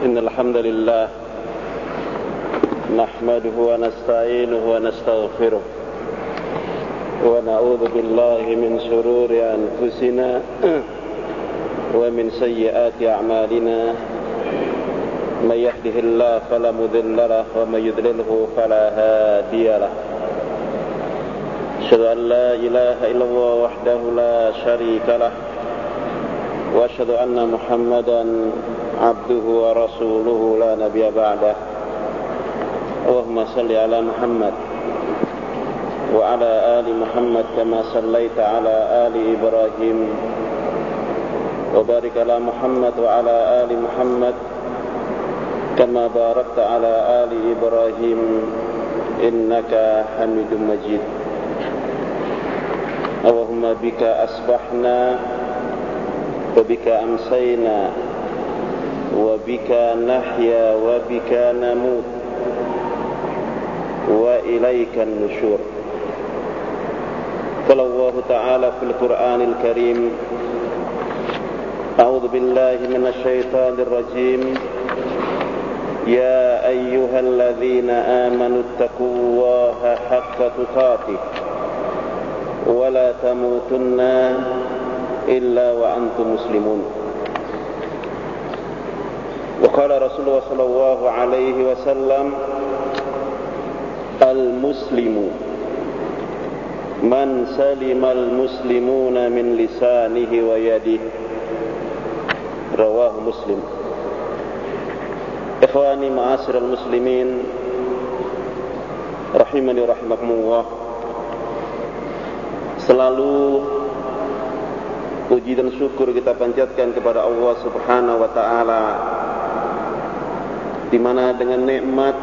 إن الحمد لله نحمده ونستعينه ونستغفره ونعوذ بالله من شرور أنفسنا ومن سيئات أعمالنا من يهده الله فلا مضل له ومن يضلله فلا هادي له أشهد أن لا إله إلا الله وحده لا شريك له وأشهد أن محمدا عبده ورسوله لا نبي بعده اللهم صل على محمد وعلى آل محمد كما صليت على آل إبراهيم وبارك على محمد وعلى آل محمد كما باركت على آل إبراهيم إنك حميد مجيد اللهم بك أصبحنا وبك أمسينا وبك نحيا وبك نموت وإليك النشور قال الله تعالى في القرآن الكريم أعوذ بالله من الشيطان الرجيم يا أيها الذين آمنوا اتقوا الله حق تقاته ولا تموتن إلا وأنتم مسلمون وقال رسول الله صلى الله عليه وسلم المسلم من سلم المسلمون من لسانه ويده رواه مسلم. Ikhwani ma'asyiral muslimin rahimani rahimakumullah. Selalu puji dan syukur kita panjatkan kepada Allah Subhanahu wa taala, di mana dengan nikmat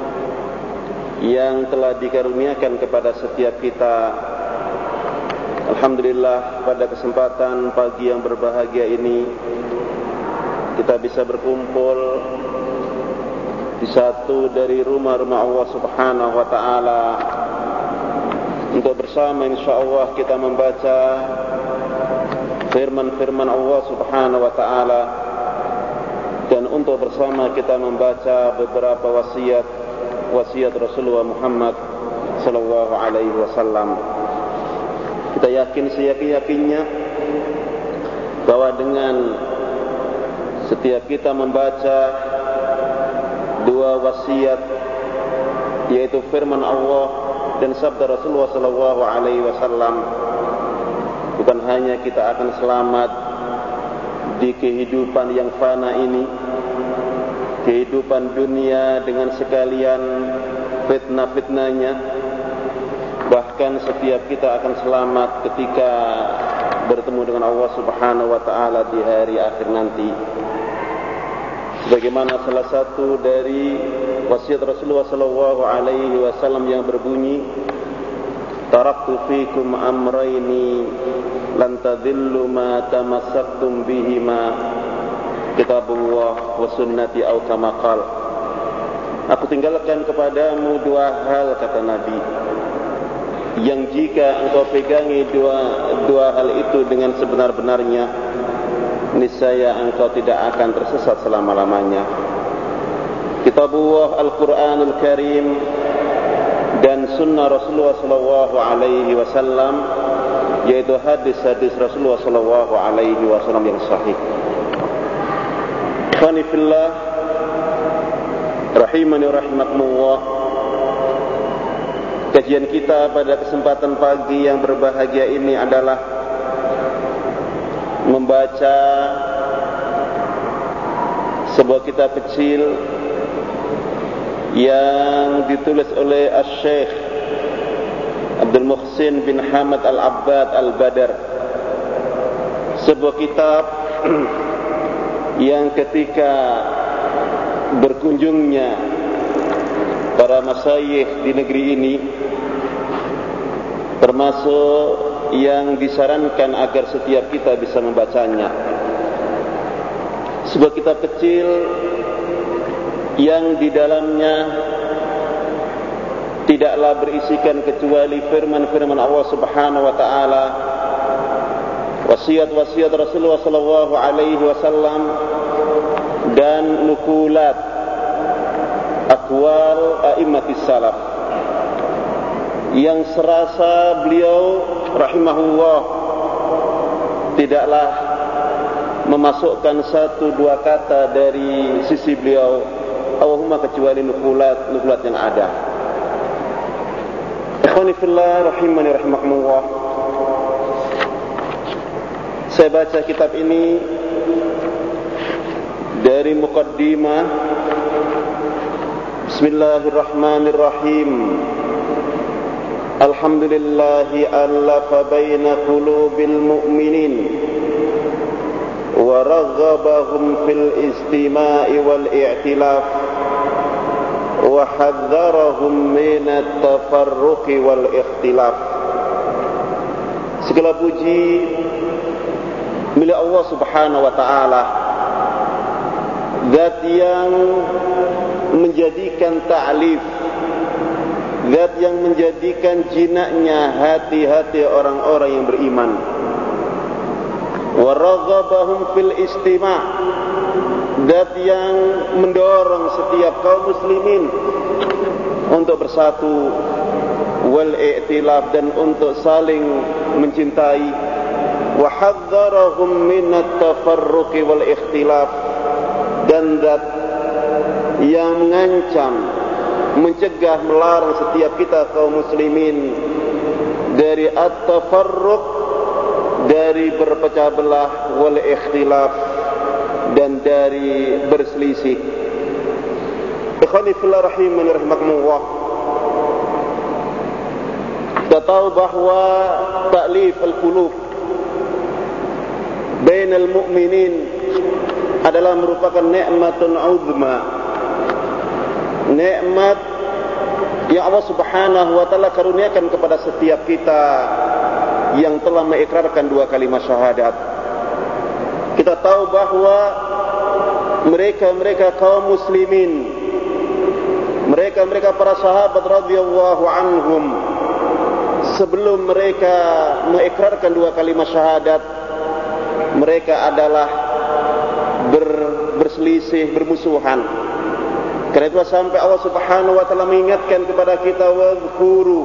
yang telah dikaruniakan kepada setiap kita, alhamdulillah pada kesempatan pagi yang berbahagia ini kita bisa berkumpul di satu dari rumah-rumah Allah Subhanahu wa taala untuk bersama insyaallah kita membaca firman-firman Allah Subhanahu wa taala, dan untuk bersama kita membaca beberapa wasiat Rasulullah Muhammad sallallahu alaihi wasallam. Kita yakin seyakin-yakinnya bahwa dengan setiap kita membaca dua wasiat, yaitu firman Allah dan sabda Rasulullah sallallahu alaihi wasallam, bukan hanya kita akan selamat di kehidupan yang fana ini, kehidupan dunia dengan sekalian fitnah-fitnahnya, bahkan setiap kita akan selamat ketika bertemu dengan Allah Subhanahu wa taala di hari akhir nanti. Sebagaimana salah satu dari wasiat Rasulullah sallallahu alaihi wasallam yang berbunyi, taraktu fikum amrayni lan tadhillu ma tamassaktum bihima kitabullah wa sunnati aw kama qala. Aku tinggalkan kepadamu dua hal, kata Nabi, yang jika engkau pegangi dua hal itu dengan sebenar-benarnya, niscaya engkau tidak akan tersesat selama-lamanya. Kitabullah Al-Quranul Karim dan sunnah Rasulullah sallallahu alaihi wasallam, yaitu hadis-hadis Rasulullah sallallahu alaihi wasallam yang sahih. Ikhwani fillah rahimani rahimakumullah. Kajian kita pada kesempatan pagi yang berbahagia ini adalah membaca sebuah kitab kecil yang ditulis oleh Asy-Syaikh Abdul Muhsin bin Hamad Al-Abbad Al-Badar. Sebuah kitab yang ketika berkunjungnya para masyayikh di negeri ini, termasuk yang disarankan agar setiap kita bisa membacanya. Sebuah kitab kecil yang di dalamnya tidaklah berisikan kecuali firman-firman Allah Subhanahu wa taala, wasiat-wasiat Rasulullah sallallahu alaihi wasallam, dan nukulat aqwal a'immatis salaf yang serasa beliau rahimahullah tidaklah memasukkan satu dua kata dari sisi beliau Allahumma kecuali nukulat yang ada. Ikhwani fillah rahimani rahimakumullah, saya baca kitab ini dari muqaddimah. Bismillahirrahmanirrahim. Alhamdulillahi allafa baina qulubil mu'minin wa raghhabahum fil istima'i wal i'tilaf wa hadzarahum min at-tafarruqi wal ikhtilaf. Segala puji milik Allah Subhanahu wa taala, zat yang menjadikan ta'lif, zat yang menjadikan jinaknya hati-hati orang-orang yang beriman. Wa raghabahum fil istima', zat yang mendorong setiap kaum muslimin untuk bersatu, wal i'tilaf, dan untuk saling mencintai. Wa hadzarahum min at-tafarruqi wal ikhtilaf, dan zat yang mengancam, mencegah, melarang setiap kita kaum muslimin dari at-tafarruq, dari berpecah belah, wal ikhtilaf, dan dari berselisih. Ikhwani fillah rahimani rahimakumullah, kita tahu bahawa ta'lif al-qulub bainal mu'minin adalah merupakan nikmatun uzma, nikmat yang Allah Subhanahu wa taala karuniakan kepada setiap kita yang telah mengikrarkan dua kalimat syahadat. Kita tahu bahawa mereka kaum muslimin, mereka para sahabat radhiyallahu anhum, sebelum mereka mengikrarkan dua kalimat syahadat, mereka adalah berselisih, bermusuhan. Karena itulah sampai Allah Subhanahu wa taala mengingatkan kepada kita, wadhkuru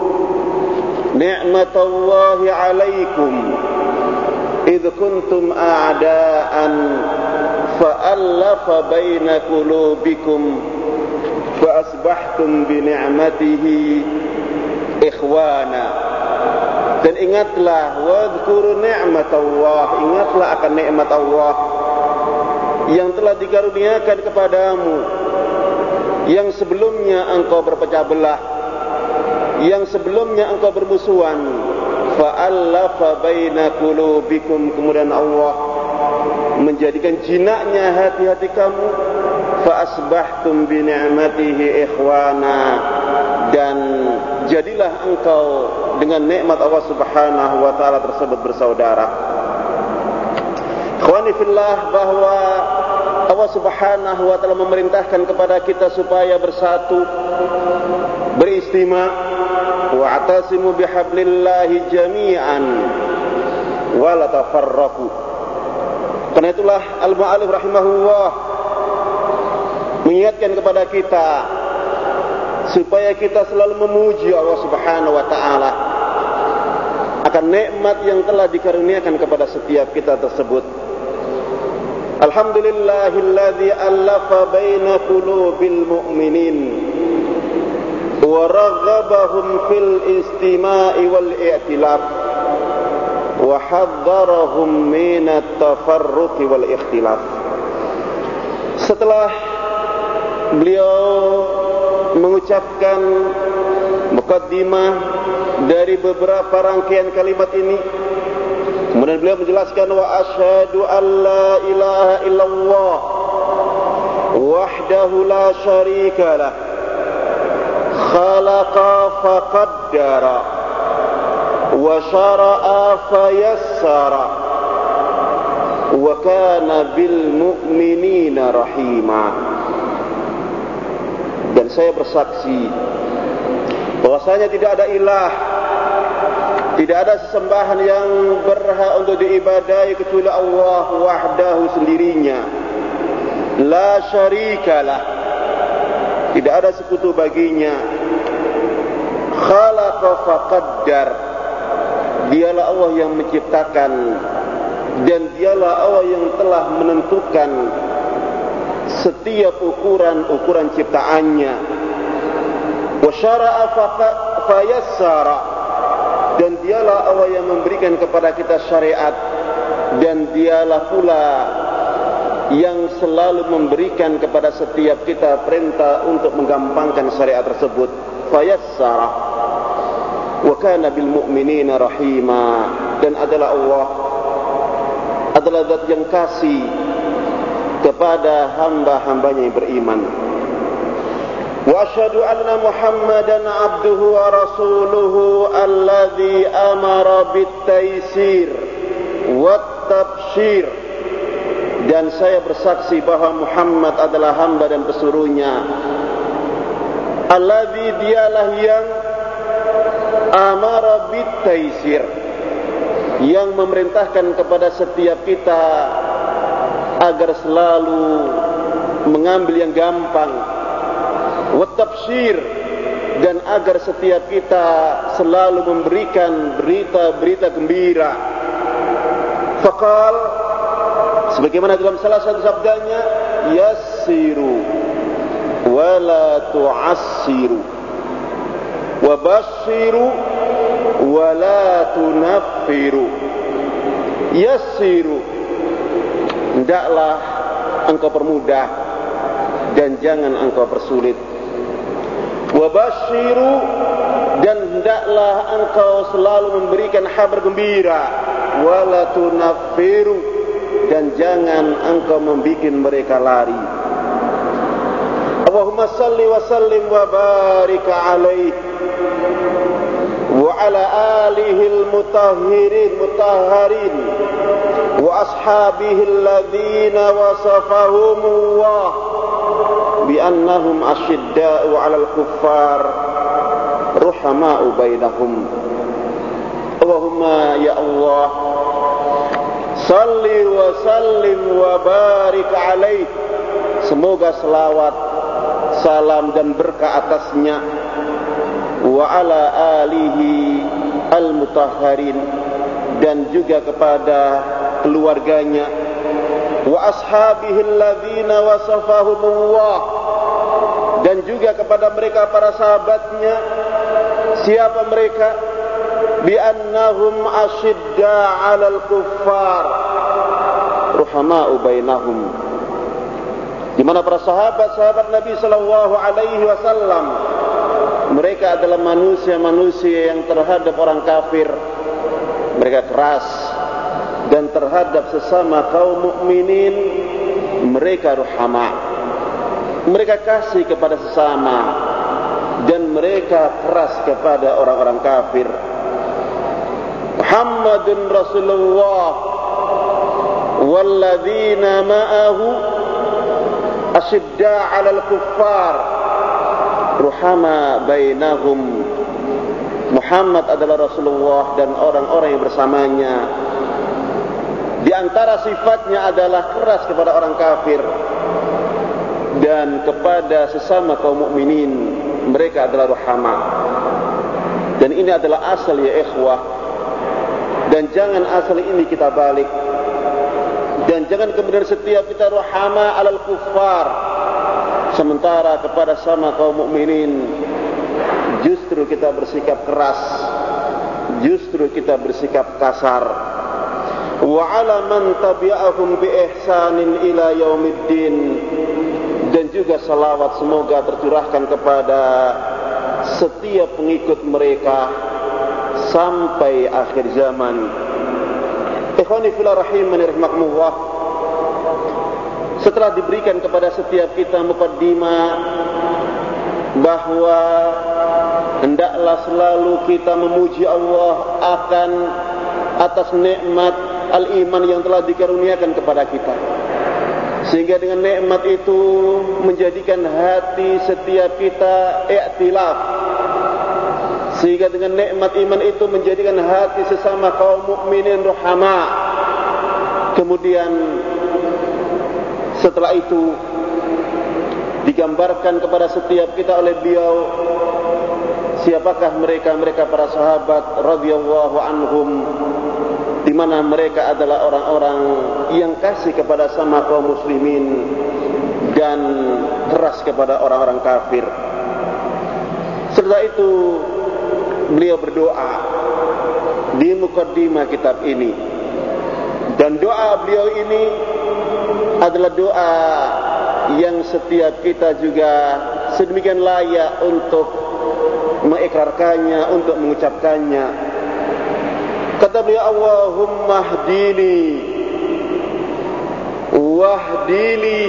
ni'matallahi 'alaikum idh kuntum a'da'an fa'alafa baina qulubikum fa asbahtum bi ni'matihi ikhwana. Dan ingatlah, wadhkuru ni'matallah, ingatlah akan nikmat Allah yang telah dikaruniakan kepadamu, yang sebelumnya engkau berpecah belah, yang sebelumnya engkau bermusuhan. Fa'alafa baina qulubikum, kemudian Allah menjadikan jinaknya hati-hati kamu. Fa'asbahtum bi ni'matihi ikhwana, dan jadilah engkau dengan nikmat Allah Subhanahu wa taala tersebut bersaudara. Ikhwani fillah, bahwa Allah Subhanahu wa taala memerintahkan kepada kita supaya bersatu, beristima, wa'tasimu bihablillahi jami'an wa la tafarraqu. Karena itulah al-mu'allif rahimahullah mengingatkan kepada kita supaya kita selalu memuji Allah Subhanahu wa taala akan nikmat yang telah dikaruniakan kepada setiap kita tersebut. Alhamdulillahilladzi allafa baina qulubil mu'minin wa raghabahum fil istima'i wal i'tilaf wa hadzarahum min at-tafarruq wal ikhtilaf. Setelah beliau mengucapkan muqaddimah dari beberapa rangkaian kalimat ini, kemudian beliau menjelaskan, wa asyhadu an la ilaha illallah wahdahu la syarika lah, khalaqa faqaddara wa syara'a fayassara wa kana bil mu'minina rahima. Dan saya bersaksi bahwasanya tidak ada ilah, tidak ada sesembahan yang berhak untuk diibadahi kecuali Allah wahdahu sendirinya. la syarikalah, tidak ada sekutu baginya. Khalaqa faqaddar, dialah Allah yang menciptakan dan dialah Allah yang telah menentukan setiap ukuran ciptaannya. Wa syara'a fayassara, dan dialah Allah yang memberikan kepada kita syariat, dan dialah pula yang selalu memberikan kepada setiap kita perintah untuk menggampangkan syariat tersebut. Fayassara wa kana bil mu'minina rahima, dan adalah Allah adalah zat yang kasih kepada hamba-hambanya yang beriman. Wa asyhadu anna Muhammadan abduhu wa rasuluhu alladzi amara bit-taysir wat-tabsyir, dan saya bersaksi bahwa Muhammad adalah hamba dan pesuruhnya. Alladzi, dialah yang amara bit-taysir, yang memerintahkan kepada setiap kita agar selalu mengambil yang gampang, wat-tabsyir, dan agar setiap kita selalu memberikan berita-berita gembira. Faqal, sebagaimana dalam salah satu sabdanya, yassiru wa la tu'assiru wa basyiru wa la tunaffiru. Yassiru, hendaklah engkau permudah dan jangan engkau persulit. Wa basyiru, dan hendaklah engkau selalu memberikan kabar gembira. Wa la tunaffiru, dan jangan engkau membuat mereka lari. Allahumma salli wa sallim wa barik alaihi wa ala alihi al-mutahhirin wa ashabihi alladhina wasafahumullah bi annahum ashidda'u 'alal kuffar ruhama'u bainahum. Allahumma ya Allah, salli wa sallim wa barik alaihi, semoga selawat, salam dan berkah atasnya, wa ala alihi al-mutahharin, dan juga kepada keluarganya, wa ashabihi alladhina wasafahumullah, dan juga kepada mereka para sahabatnya. Siapa mereka? Bi annahum ashidda 'alal kuffar ruhama'u bainahum, di mana para sahabat Nabi sallallahu alaihi wasallam, mereka adalah manusia-manusia yang terhadap orang kafir mereka keras, dan terhadap sesama kaum mukminin mereka ruhama, mereka kasih kepada sesama, dan mereka keras kepada orang-orang kafir. Muhammadun Rasulullah walladzina ma'ahu ashidda 'alal kuffar ruhama bainahum. Muhammad adalah Rasulullah dan orang-orang yang bersamanya, di antara sifatnya adalah keras kepada orang kafir, dan kepada sesama kaum mukminin mereka adalah ruhama. Dan ini adalah asal ya ikhwah, dan jangan asal ini kita balik, dan jangan kemudian setiap kita ruhama alal kuffar, sementara kepada sama kaum mukminin justru kita bersikap keras, justru kita bersikap kasar. Wa ala man tabi'ahum bi ihsanin ila yaumiddin, dan juga salawat semoga tercurahkan kepada setiap pengikut mereka sampai akhir zaman. Ikhwani fillah rahimani rahimakumullah, setelah diberikan kepada setiap kita muqaddimah bahwa hendaklah selalu kita memuji Allah akan atas nikmat al-iman yang telah dikaruniakan kepada kita, sehingga dengan nikmat itu menjadikan hati setiap kita i'tilaf, sehingga dengan nikmat iman itu menjadikan hati sesama kaum mukminin ruhama. Kemudian Setelah itu digambarkan kepada setiap kita oleh beliau siapakah mereka para sahabat radhiyallahu anhum, di mana mereka adalah orang-orang yang kasih kepada sama kaum muslimin dan keras kepada orang-orang kafir. Setelah itu beliau berdoa di mukaddimah kitab ini, dan doa beliau ini adalah doa yang setiap kita juga sedemikian layak untuk mengikrarkannya, untuk mengucapkannya. Kata beliau, Allahumma hdini wahdili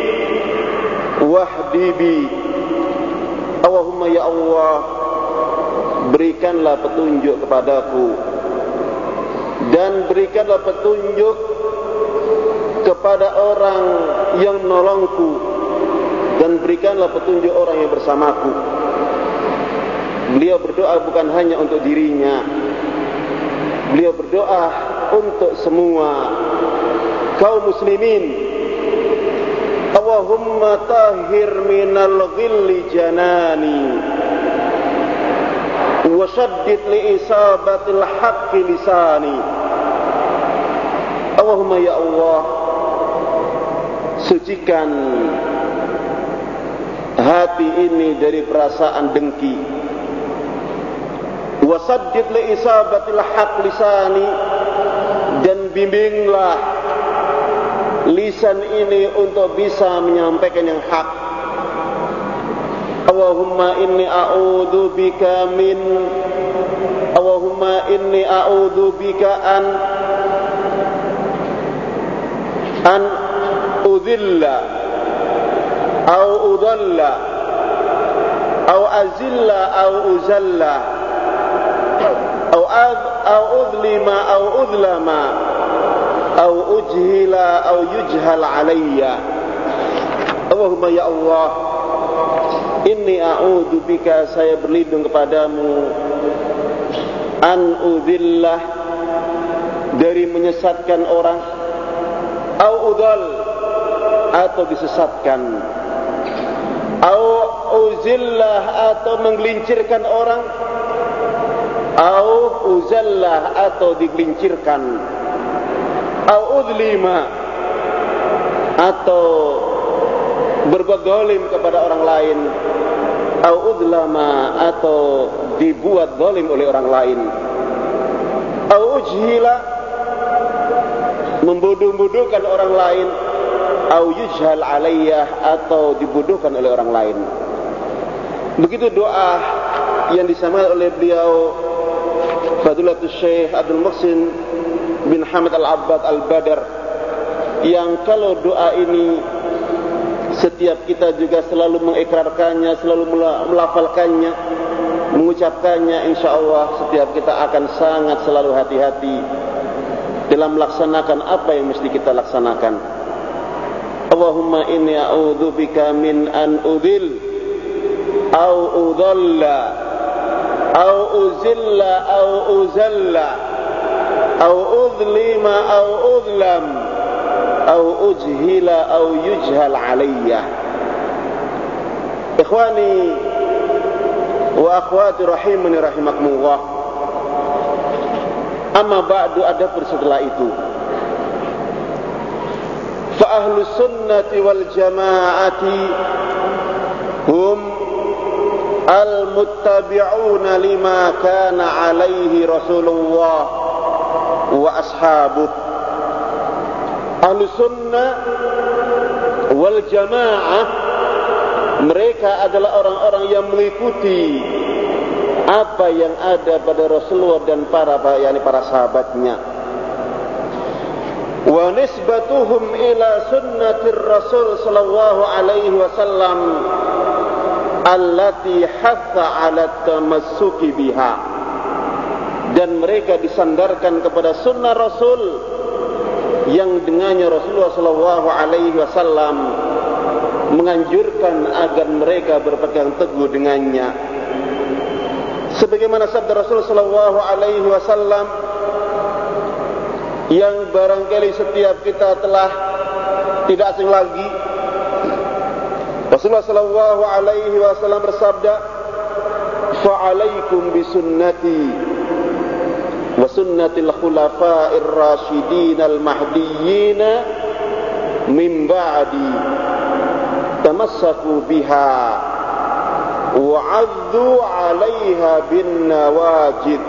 wahdibi. Allahumma ya Allah, berikanlah petunjuk kepadaku dan berikanlah petunjuk kepada orang yang menolongku, dan berikanlah petunjuk orang yang bersamaku. Beliau berdoa bukan hanya untuk dirinya, beliau berdoa untuk semua kaum muslimin. Allahumma tahhir minal ghilli janani wa shaddid li isabatil haqqi lisani. Allahumma ya Allah, sucikan hati ini dari perasaan dengki. Wasaddid li isabatil haq lisani, dan bimbinglah lisan ini untuk bisa menyampaikan yang hak. Allahumma inni a'udzu bika min Allahumma inni a'udzu bika an udhilla au udalla au azilla au uzalla au udlima au udlama au ujhila au yujhal alayya. Allahumma ya Allah, inni a'udzu bika, saya berlindung kepadamu, an udhillah, dari menyesatkan orang, au udhal, atau disesatkan, au uzillah, atau menggelincirkan orang, au uzallah, atau digelincirkan, au udlima, atau berbuat zalim kepada orang lain, au udlama, atau dibuat zalim oleh orang lain, au ujhila, membodoh-bodohkan orang lain, au yujhal alayyah, atau dibodohkan oleh orang lain. Begitu doa yang disampaikan oleh beliau Fadilatul Syekh Abdul Muhsin bin Hamid Al-Abbad Al-Badar, yang kalau doa ini setiap kita juga selalu mengikrarkannya, selalu melafalkannya, mengucapkannya, insyaallah setiap kita akan sangat selalu hati-hati dalam melaksanakan apa yang mesti kita laksanakan. Allahumma inni a'udzu bika min an udhil au udalla au uzilla au uzalla au udlima au udlam au ujhila au yujhal alayya. Ikhwani wa akhwati rahimani rahimakumullah, amma ba'du, adapun setelah itu, fa ahlus sunnati wal jamaati hum al-muttabi'una lima kana alaihi Rasulullah wa ashabuh. Ahlus sunnah wal jamaah, mereka adalah orang-orang yang mengikuti apa yang ada pada Rasulullah dan para sahabatnya. Wa nisbatuhum ila sunnatir Rasul sallallahu alaihi wasallam allati hatha 'ala tamassuki biha, dan mereka disandarkan kepada sunnah Rasul yang dengannya Rasulullah sallallahu alaihi wasallam menganjurkan agar mereka berpegang teguh dengannya. Sebagaimana sabda Rasul sallallahu alaihi wasallam yang barangkali setiap kita telah tidak asing lagi. Rasulullah sallallahu alaihi wasallam bersabda, "Fa'alaikum bisunnati wa sunnatil khulafa'ir rasyidin al-mahdiyyin min ba'di. Tamassaku biha wa 'addu 'alaiha bin nawajid."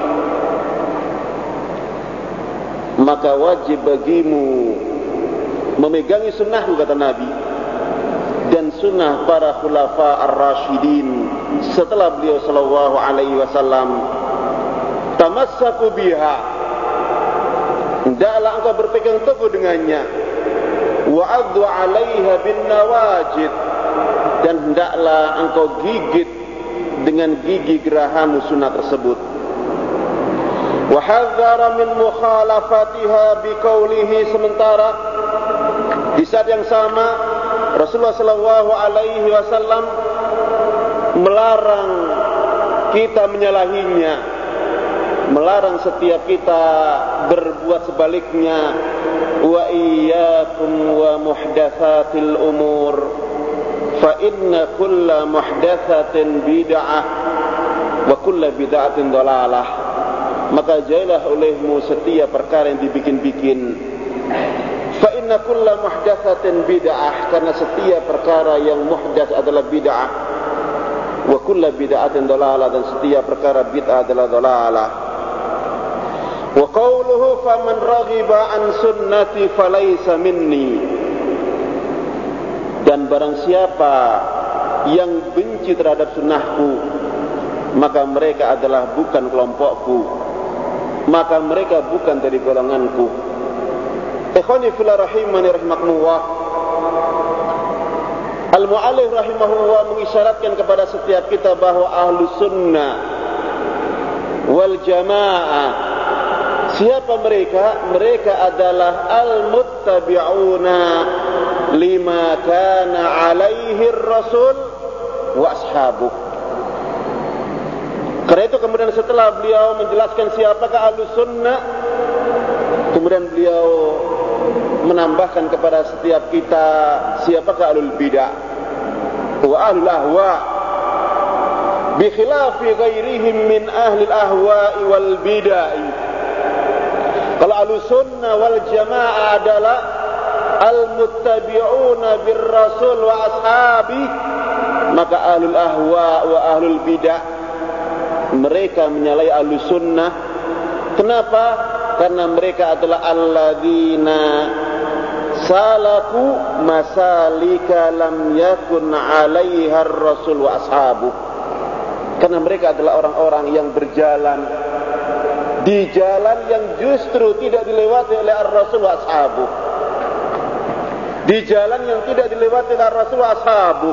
Maka wajib bagimu memegangi sunnahku, kata Nabi, dan sunnah para khulafa ar-rasyidin setelah beliau sallallahu alaihi wasallam. Tamassaku biha, hendaklah engkau berpegang teguh dengannya. Wa 'addu 'alaiha bin nawajid, dan hendaklah engkau gigit dengan gigi gerahamu sunnah tersebut. Wa hadzara min mukhalafatiha biqaulihi, sementara di saat yang sama Rasulullah sallallahu alaihi wasallam melarang kita menyalahinya, melarang setiap kita berbuat sebaliknya. Wa iyyakum wa muhdatsatil umur, fa inna kulla muhdatsatin bid'ah wa kulla bid'atin dhalalah. Maka jauhilah olehmu setiap perkara yang dibikin-bikin. Fa inna kulla muhdatsatin bid'ah, karena setiap perkara yang muhdats adalah bid'ah. Wa kulla bid'atin dhalalah, dan setiap perkara bid'ah adalah dhalalah. Wa qawluhu faman raghiba an sunnati falaysa minni, dan barang siapa yang benci terhadap sunnahku, maka mereka adalah bukan kelompokku, maka mereka bukan dari golonganku. Ikhwani fillah rahimani rahimakumullah, Al-Mu'allif rahimahullah mengisyaratkan kepada setiap kita bahwa ahlu sunnah wal jamaah, siapa mereka? Mereka adalah al-muttabi'una lima kana alaihi rasul wa ashabuh. Karena itu kemudian setelah beliau menjelaskan siapakah ahlu sunnah, kemudian beliau menambahkan kepada setiap kita siapakah ahlul bidah wa ahlul ahwa, bi khilafi ghairihim min ahlil ahwa'i wal bidah. Kalau ahlus sunnah wal jamaah adalah al-muttabi'una bir rasul wa ashabi, maka ahlul ahwa wa ahlul bidah, mereka menyalahi ahlus sunnah. Kenapa? Karena mereka adalah alladzina salaku masalika lam yakun 'alaiha ar-rasul wa ashabu. Karena mereka adalah orang-orang yang berjalan di jalan yang justru tidak dilewati oleh ar-rasul wa ashabu, di jalan yang tidak dilewati oleh ar-rasul wa ashabu.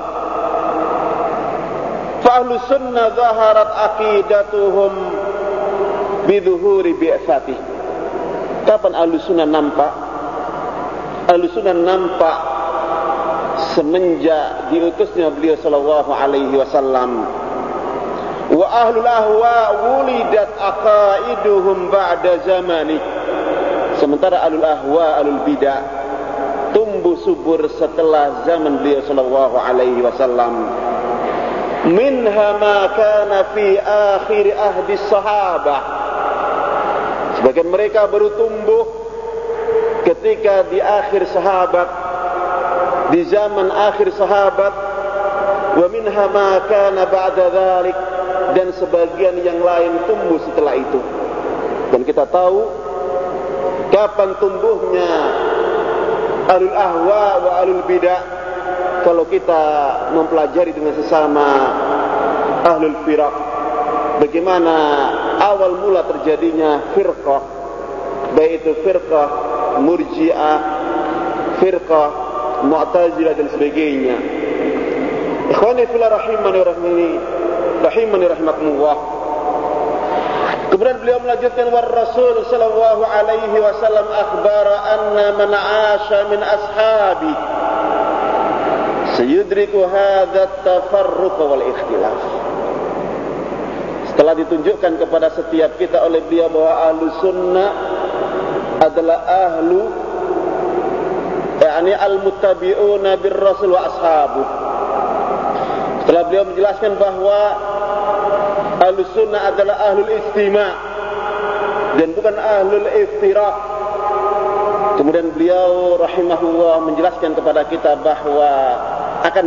Fa ahlus sunnah zaharat aqidatuhum bidhuhuri bi'tsati. Kapan ahlus sunnah nampak? Ahlus sunnah nampak semenjak diutusnya beliau sallallahu alaihi wasallam. Wa ahlul ahwa wulidat aqaiduhum ba'da zamani. Sementara ahlul ahwa, ahlul bidah tumbuh subur setelah zaman beliau sallallahu alaihi wasallam. Minha ma kana fi akhir ahdi sahabah. Sebagian mereka baru tumbuh ketika di akhir sahabat, di zaman akhir sahabat. Wa minha ma kana ba'da dzalik, dan sebagian yang lain tumbuh setelah itu. Dan kita tahu kapan tumbuhnya ahlul ahwa wa ahlul bidah, kalau kita mempelajari dengan sesama ahlul firaq, bagaimana awal mula terjadinya firqah, baik itu firqah murji'ah, firqah mu'tazilah dan sebagainya. Ikhwani fillah rahimani rahimakumullah. Kemudian beliau melanjutkan, war rasul sallallahu alaihi wasallam akhbara anna man 'asha min ashabi sayudriku hadha at-tafarruq wal ikhtilaf. Setelah ditunjukkan kepada setiap kita oleh beliau bahwa ahlu sunnah adalah ahlu yakni al-muttabi'una bir-rasul wa ashabu. Setelah beliau menjelaskan bahwa Ahlus Sunnah adalah ahlul istima' dan bukan ahlul iftiraq, kemudian beliau rahimahullah menjelaskan kepada kita bahwa akan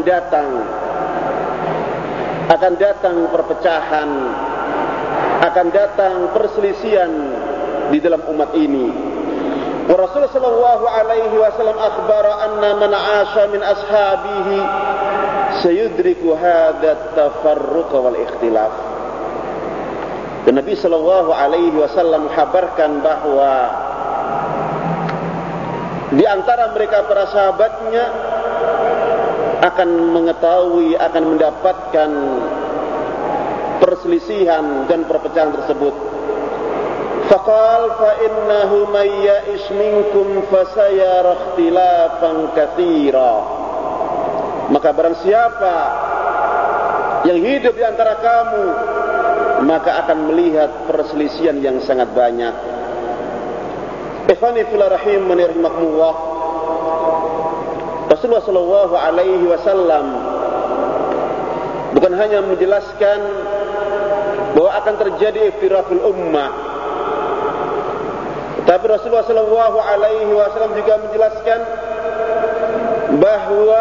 datang perpecahan, akan datang perselisihan di dalam umat ini. Wa Rasulullah sallallahu alaihi wasallam akhbara anna man 'asha min ashabihi sayudriku hadha at-tafarruq wal ikhtilaf. Dan Nabi sallallahu alaihi wasallam menghabarkan bahwa di antara mereka para sahabatnya akan mengetahui, akan mendapatkan perselisihan dan perpecahan tersebut. Faqal fa innahu may ya'ish minkum fasayara ikhtilafan katsira. Maka barang siapa yang hidup di antara kamu, maka akan melihat perselisihan yang sangat banyak. Ikhwani fillah rahimani rahimakumullah. Rasulullah sallallahu alaihi wasallam bukan hanya menjelaskan bahwa akan terjadi iftiraqul ummah, tapi Rasulullah sallallahu alaihi wasallam juga menjelaskan bahwa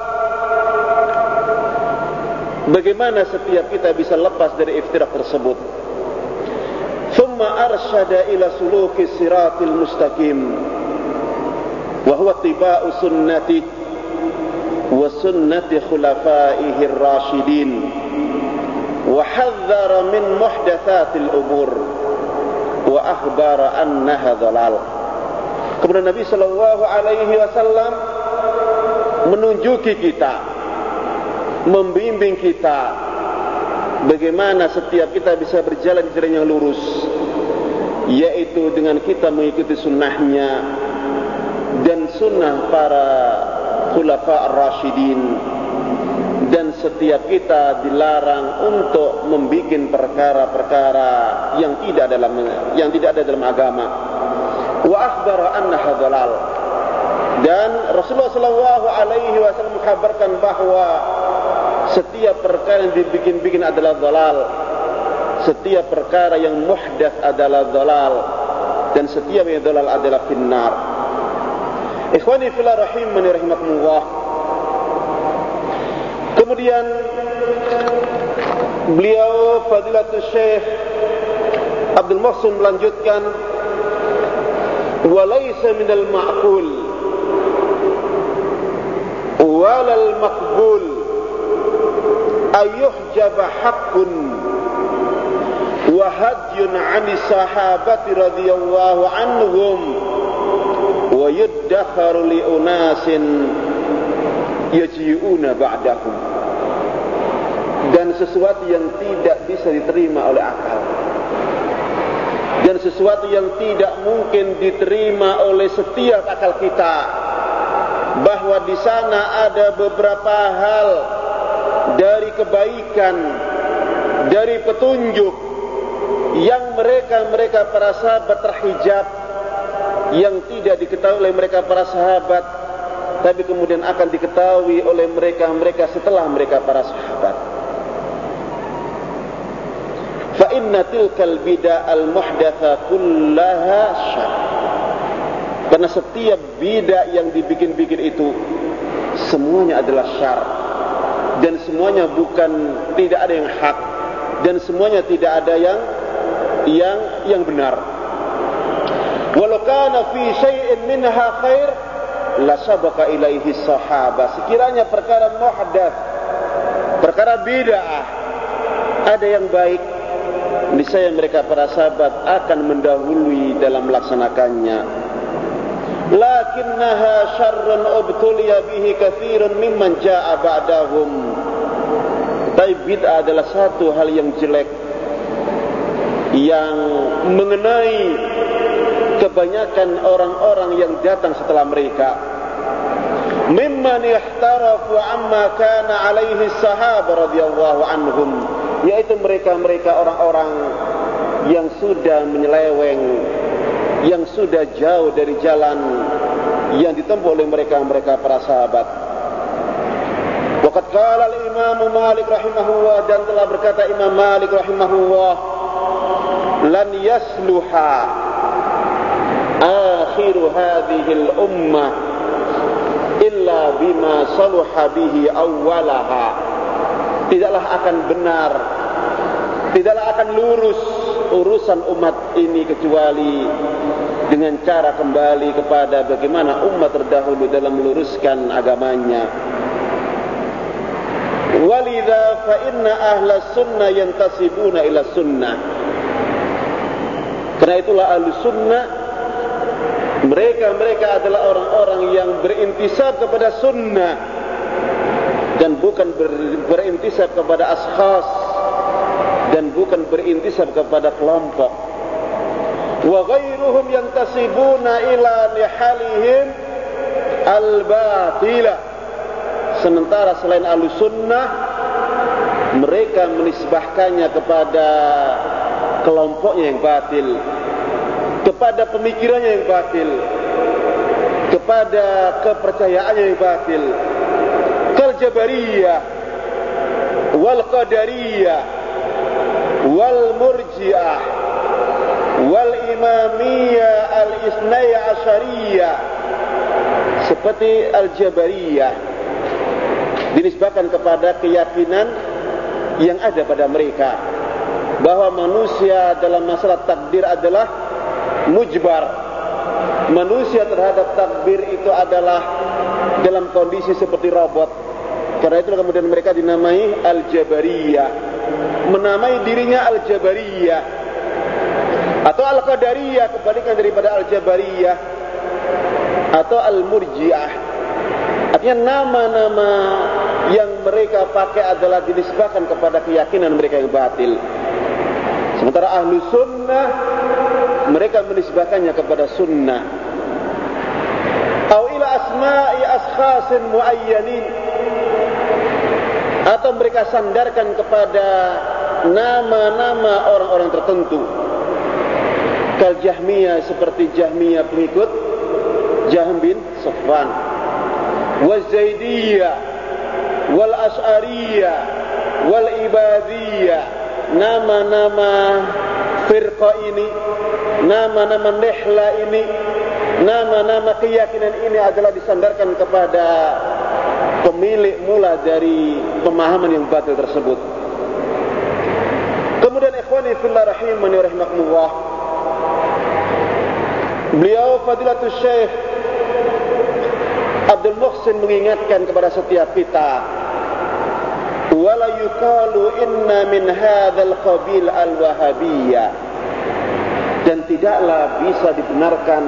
bagaimana setiap kita bisa lepas dari iftiraq tersebut. Thumma arsyada ila suluki siratil mustaqim wa huwa ittiba'u sunnati wa sunnati khulafaihi ar-rasyidin wa hadzara min muhdatsatil umur wa akhbara annaha dhalal. Kemudian Nabi sallallahu alaihi wasallam menunjuki kita, membimbing kita bagaimana setiap kita bisa berjalan di jalan yang lurus, yaitu dengan kita mengikuti sunnahnya dan sunnah para khulafa ar-rasyidin. Dan setiap kita dilarang untuk membuat perkara-perkara yang tidak ada dalam agama. Wa akhbara annaha dhalal. Dan Rasulullah sallallahu alaihi wasallam mengkabarkan bahwa setiap perkara yang dibikin-bikin adalah dhalal, setiap perkara yang muhdats adalah dhalal, dan setiap yang dhalal adalah finnar. Ikhwani fillah rahimani rahimakumullah. Kemudian beliau Fadilatul Syekh Abdul Muhsin melanjutkan, wa laysa minal ma'qul walal maqbul ayyuhjaba haqqun wa hadyun 'ani sahabati radhiyallahu anhum wa yuddakharu li unasin yaji'una ba'dahum. Dan sesuatu yang tidak bisa diterima oleh akal, dan sesuatu yang tidak mungkin diterima oleh setiap akal kita, bahwa di sana ada beberapa hal dari kebaikan, dari petunjuk yang mereka para sahabat terhijab, yang tidak diketahui oleh mereka para sahabat, tapi kemudian akan diketahui oleh mereka setelah mereka para sahabat. Fa inna tilkal bid'ah al-muhdatsa kullaha syarr. Karena setiap bid'ah yang dibikin-bikin itu semuanya adalah syarr, dan semuanya tidak ada yang hak, dan semuanya tidak ada yang benar. Walau kana fi syai'in minha khair la sabaqa ilaihi sahabah. Sekiranya perkara muhdats, perkara bid'ah ada yang baik, niscaya mereka para sahabat akan mendahului dalam melaksanakannya. Lakinnaha syarrun ubtuliya bihi katsirun mimman jaa'a ba'dahum. Tapi bid'ah adalah satu hal yang jelek yang mengenai kebanyakan orang-orang yang datang setelah mereka. Mimman yahtarafu amma kana alaihi sahabat radhiyallahu anhum, yaitu mereka orang-orang yang sudah menyeleweng, yang sudah jauh dari jalan yang ditempuh oleh mereka para sahabat. Waqad qala al-Imam Malik rahimahullah, dan telah berkata Imam Malik rahimahullah, lan yasluha akhiru hadhihi al-ummah illa bima saluha bihi awwalaha. Tidaklah akan benar, tidaklah akan lurus urusan umat ini kecuali dengan cara kembali kepada bagaimana umat terdahulu dalam meluruskan agamanya. Walidha fa inna ahla sunnah yantasibuna ila sunnah. Karena itulah ahlu sunnah, mereka adalah orang-orang yang berintisab kepada sunnah dan bukan berintisab kepada ashkhas, dan bukan berintisab kepada kelompok. Wa ghairuhum yantasibuna ila lihalihim al-batila. Sementara selain ahlu sunnah, mereka menisbahkannya kepada kelompoknya yang batil, kepada pemikirannya yang batil, kepada kepercayaannya yang batil. Kal jabariyah wal qadariyah wal murji'ah wal imamiyah al isnai asyariyah. Seperti al jabariyah, dinisbahkan kepada keyakinan yang ada pada mereka bahwa manusia dalam masalah takdir adalah mujbar. Manusia terhadap takdir itu adalah dalam kondisi seperti robot. Karena itu kemudian mereka dinamai Al-Jabariyah, menamai dirinya Al-Jabariyah. Atau Al-Qadariyah, kebalikan daripada Al-Jabariyah, atau Al-Murji'ah. Artinya nama-nama yang mereka pakai adalah dinisbahkan kepada keyakinan mereka yang batil. Sementara ahlu sunnah, mereka menisbahkannya kepada sunnah. Atau ila asma'i askhasin muayyanin, atau mereka sandarkan kepada nama-nama orang-orang tertentu. Kal Jahmiyah, seperti Jahmiyah pengikut Jahm bin Safwan, wal Zaidiyah, wal Asy'ariyah, wal Ibadiyah. Nama-nama firqah ini, nama-nama nihla ini, nama-nama keyakinan ini adalah disandarkan kepada pemilik mula dari pemahaman yang batil tersebut. Kemudian ikhwani fillah rahimani wa rahimakumullah, beliau Fadilatul Syekh Abdul Muhsin mengingatkan kepada setiap kita, wala yuqalu inna min hadzal qabil al-wahabiyyah, dan tidaklah bisa dibenarkan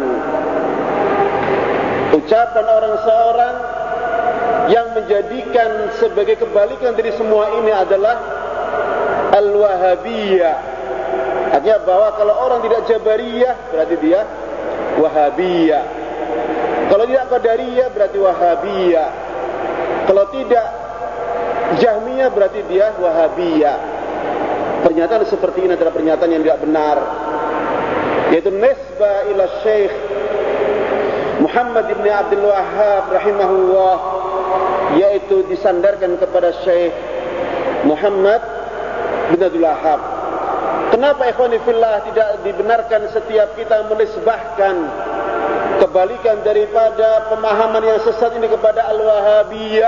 ucapan orang seorang yang menjadikan sebagai kebalikan dari semua ini adalah al-wahabiyyah. Artinya bahwa kalau orang tidak jabariyah berarti dia wahabiyah, kalau tidak qadariyah berarti wahabiyah, kalau tidak jahmiyah berarti dia wahabiyah. Pernyataan seperti ini adalah pernyataan yang tidak benar, yaitu nisbah ila Syekh Muhammad ibn Abdul Wahhab rahimahullah, yaitu disandarkan kepada Syekh Muhammad bin Abdul Wahhab. Kenapa ikhwani fillah tidak dibenarkan setiap kita menisbahkan kebalikan daripada pemahaman yang sesat ini kepada al-wahabiyyah?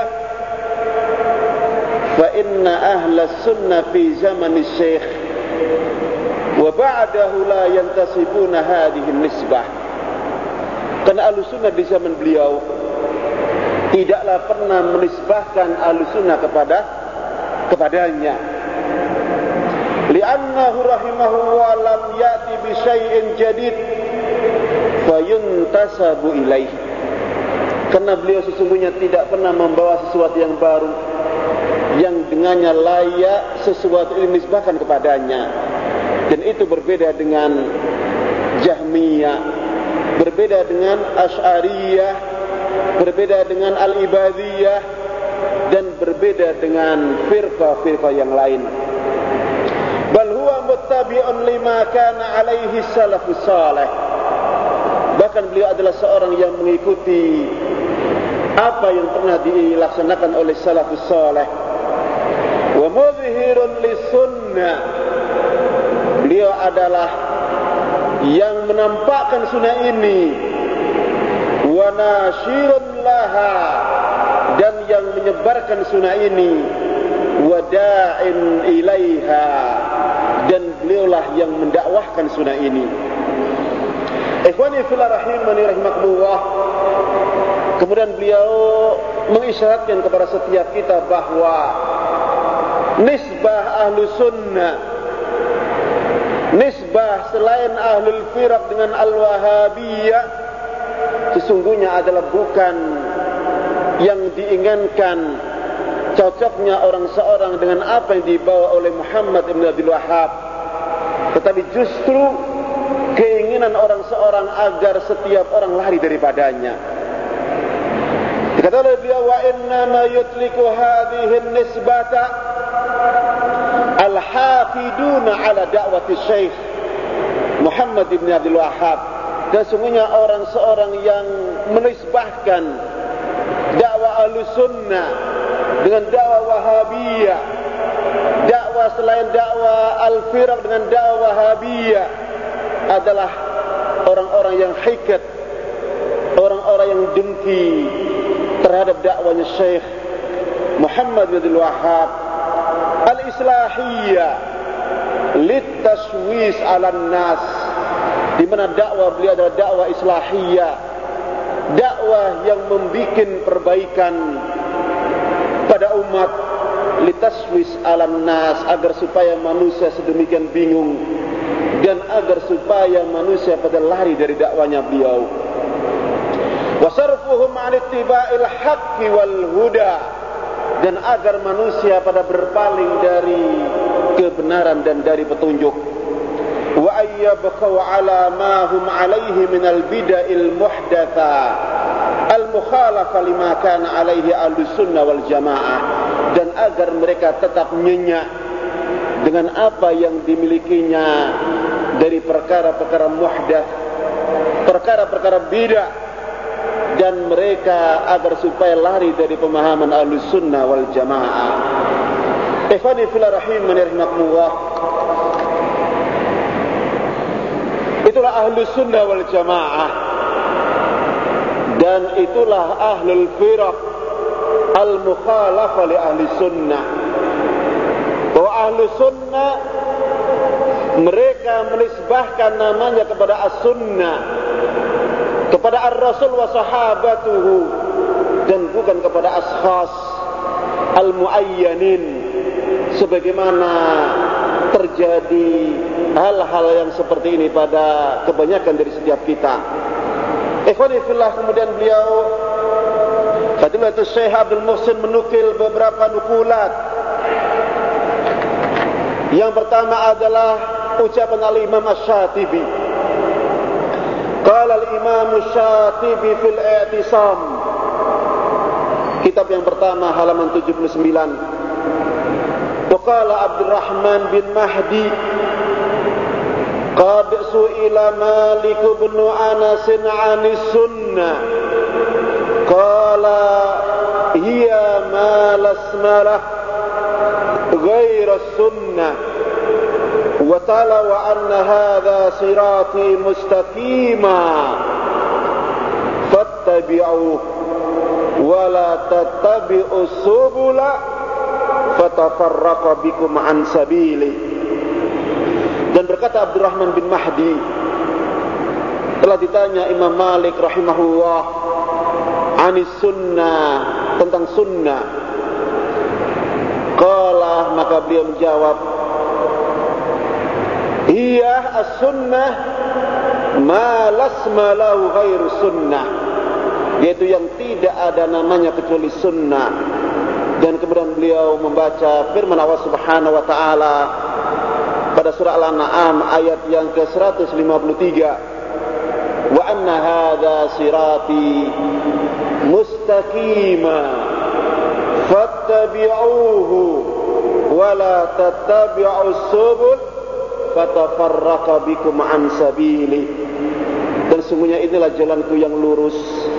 Fa inna ahla sunnah fi zaman Syekh wa ba'dahu la yantasibuna hadhihi nisbah. Karena ahlu sunnah di zaman beliau tidaklah pernah menisbahkan ahlu sunnah kepadanya. Li'annahu rahimahullah lam ya'ti bi syai'in jadid fayuntasabu ilaih. Karena beliau sesungguhnya tidak pernah membawa sesuatu yang baru yang dengannya layak sesuatu ini dinisbahkan kepadanya. Dan itu berbeda dengan Jahmiyah, berbeda dengan Asy'ariyah, berbeda dengan Al-Ibadiyah, dan berbeda dengan firqah-firqah yang lain. Bal huwa muttabi'un lima kana alaihi salafus salih. Bahkan bahkan beliau adalah seorang yang mengikuti apa yang pernah dilaksanakan oleh salafus saleh. Wa mudhhirun lisunnah, beliau adalah yang menampakkan sunnah ini. Wa nasyirun laha, dan yang menyebarkan sunnah ini. Wa da'in ilaiha, dan beliaulah yang mendakwahkan sunnah ini. Ikhwani fillah rahimani rahimakumullah. Kemudian beliau mengisyaratkan kepada setiap kita bahwa nisbah ahlu sunnah, nisbah selain ahlul firaq dengan al-wahabiyah, sesungguhnya adalah bukan yang diinginkan cocoknya orang seorang dengan apa yang dibawa oleh Muhammad ibn Abdul Wahhab, tetapi justru keinginan orang seorang agar setiap orang lari daripadanya. Dikatakan oleh beliau, wa inna ma yutliku hadhihi nisbata al-hafiduna ala da'wati Syekh Muhammad ibn Abdul Wahhab. Dan sungguhnya orang seorang yang menisbahkan dakwah Ahlussunnah dengan dakwah Wahabiyah, dakwah selain dakwah Al-Firaq dengan dakwah Wahabiyah, adalah orang-orang yang hikat, orang-orang yang dengki terhadap dakwanya Syekh Muhammad bin Abdul Wahhab. Al-Islahiyah litaswis 'alan nas, di mana dakwah beliau adalah dakwah islahiyah, dakwah yang membuat perbaikan pada umat, litaswis 'alan nas, agar supaya manusia sedemikian bingung dan agar supaya manusia pada lari dari dakwanya beliau. Wasarfuhum 'an ittiba'il haqqi wal huda, dan agar manusia pada berpaling dari kebenaran dan dari petunjuk. Wa ayyabqau 'ala ma hum 'alaihi min al-bid'il muhdatsa al-mukhalafa lima kana 'alaihi Ahlussunnah wal Jamaah, dan agar mereka tetap nyenyak dengan apa yang dimilikinya dari perkara-perkara muhdats, perkara-perkara bid'ah, dan mereka agar supaya lari dari pemahaman Ahlussunnah wal Jamaah. Ikhwani fillah rahimani rahimakumullah. Itulah Ahlussunnah wal Jamaah, dan itulah ahlul firaq al-mukhalafah li ahli sunnah. Bahwa ahlu sunnah mereka menisbahkan namanya kepada as-sunnah, kepada ar-rasul wa sahabatuhu, dan bukan kepada ashkhas al-muayyanin, sebagaimana terjadi hal-hal yang seperti ini pada kebanyakan dari setiap kita. Ikhwani fillah, kemudian beliau Fadilatul Syekh Abdul Muhsin menukil beberapa nukulat. Yang pertama adalah ucapan al-Imam Asy-Syatibi. Qala al-Imam Asy-Syatibi fil I'tisam, kitab yang pertama halaman 79. Wa qala Abdurrahman bin Mahdi, qad su'ila Malik bin Anas 'anis sunnah, qala hiya ma lasmalah غير السنة وتلا وأن هذا صراطي مستقيما فاتبعوه ولا تتبعوا السبل فتفرق بكم عن سبيله. Dan berkata Abdurrahman bin Mahdi, telah ditanya Imam Malik rahimahullah anis sunnah, tentang sunnah. Qala, maka beliau menjawab, iya as-sunnah ma lasma lahu ghairu sunnah, yaitu yang tidak ada namanya kecuali sunnah. Dan kemudian beliau membaca firman Allah Subhanahu wa taala pada surah Al-An'am ayat yang ke-153, wa anna hadza sirati mustaqima fattabi'uhu wa la tattabi'us subul fatafarraqa bikum an sabili. dan sungguhnya inilah jalanku yang lurus,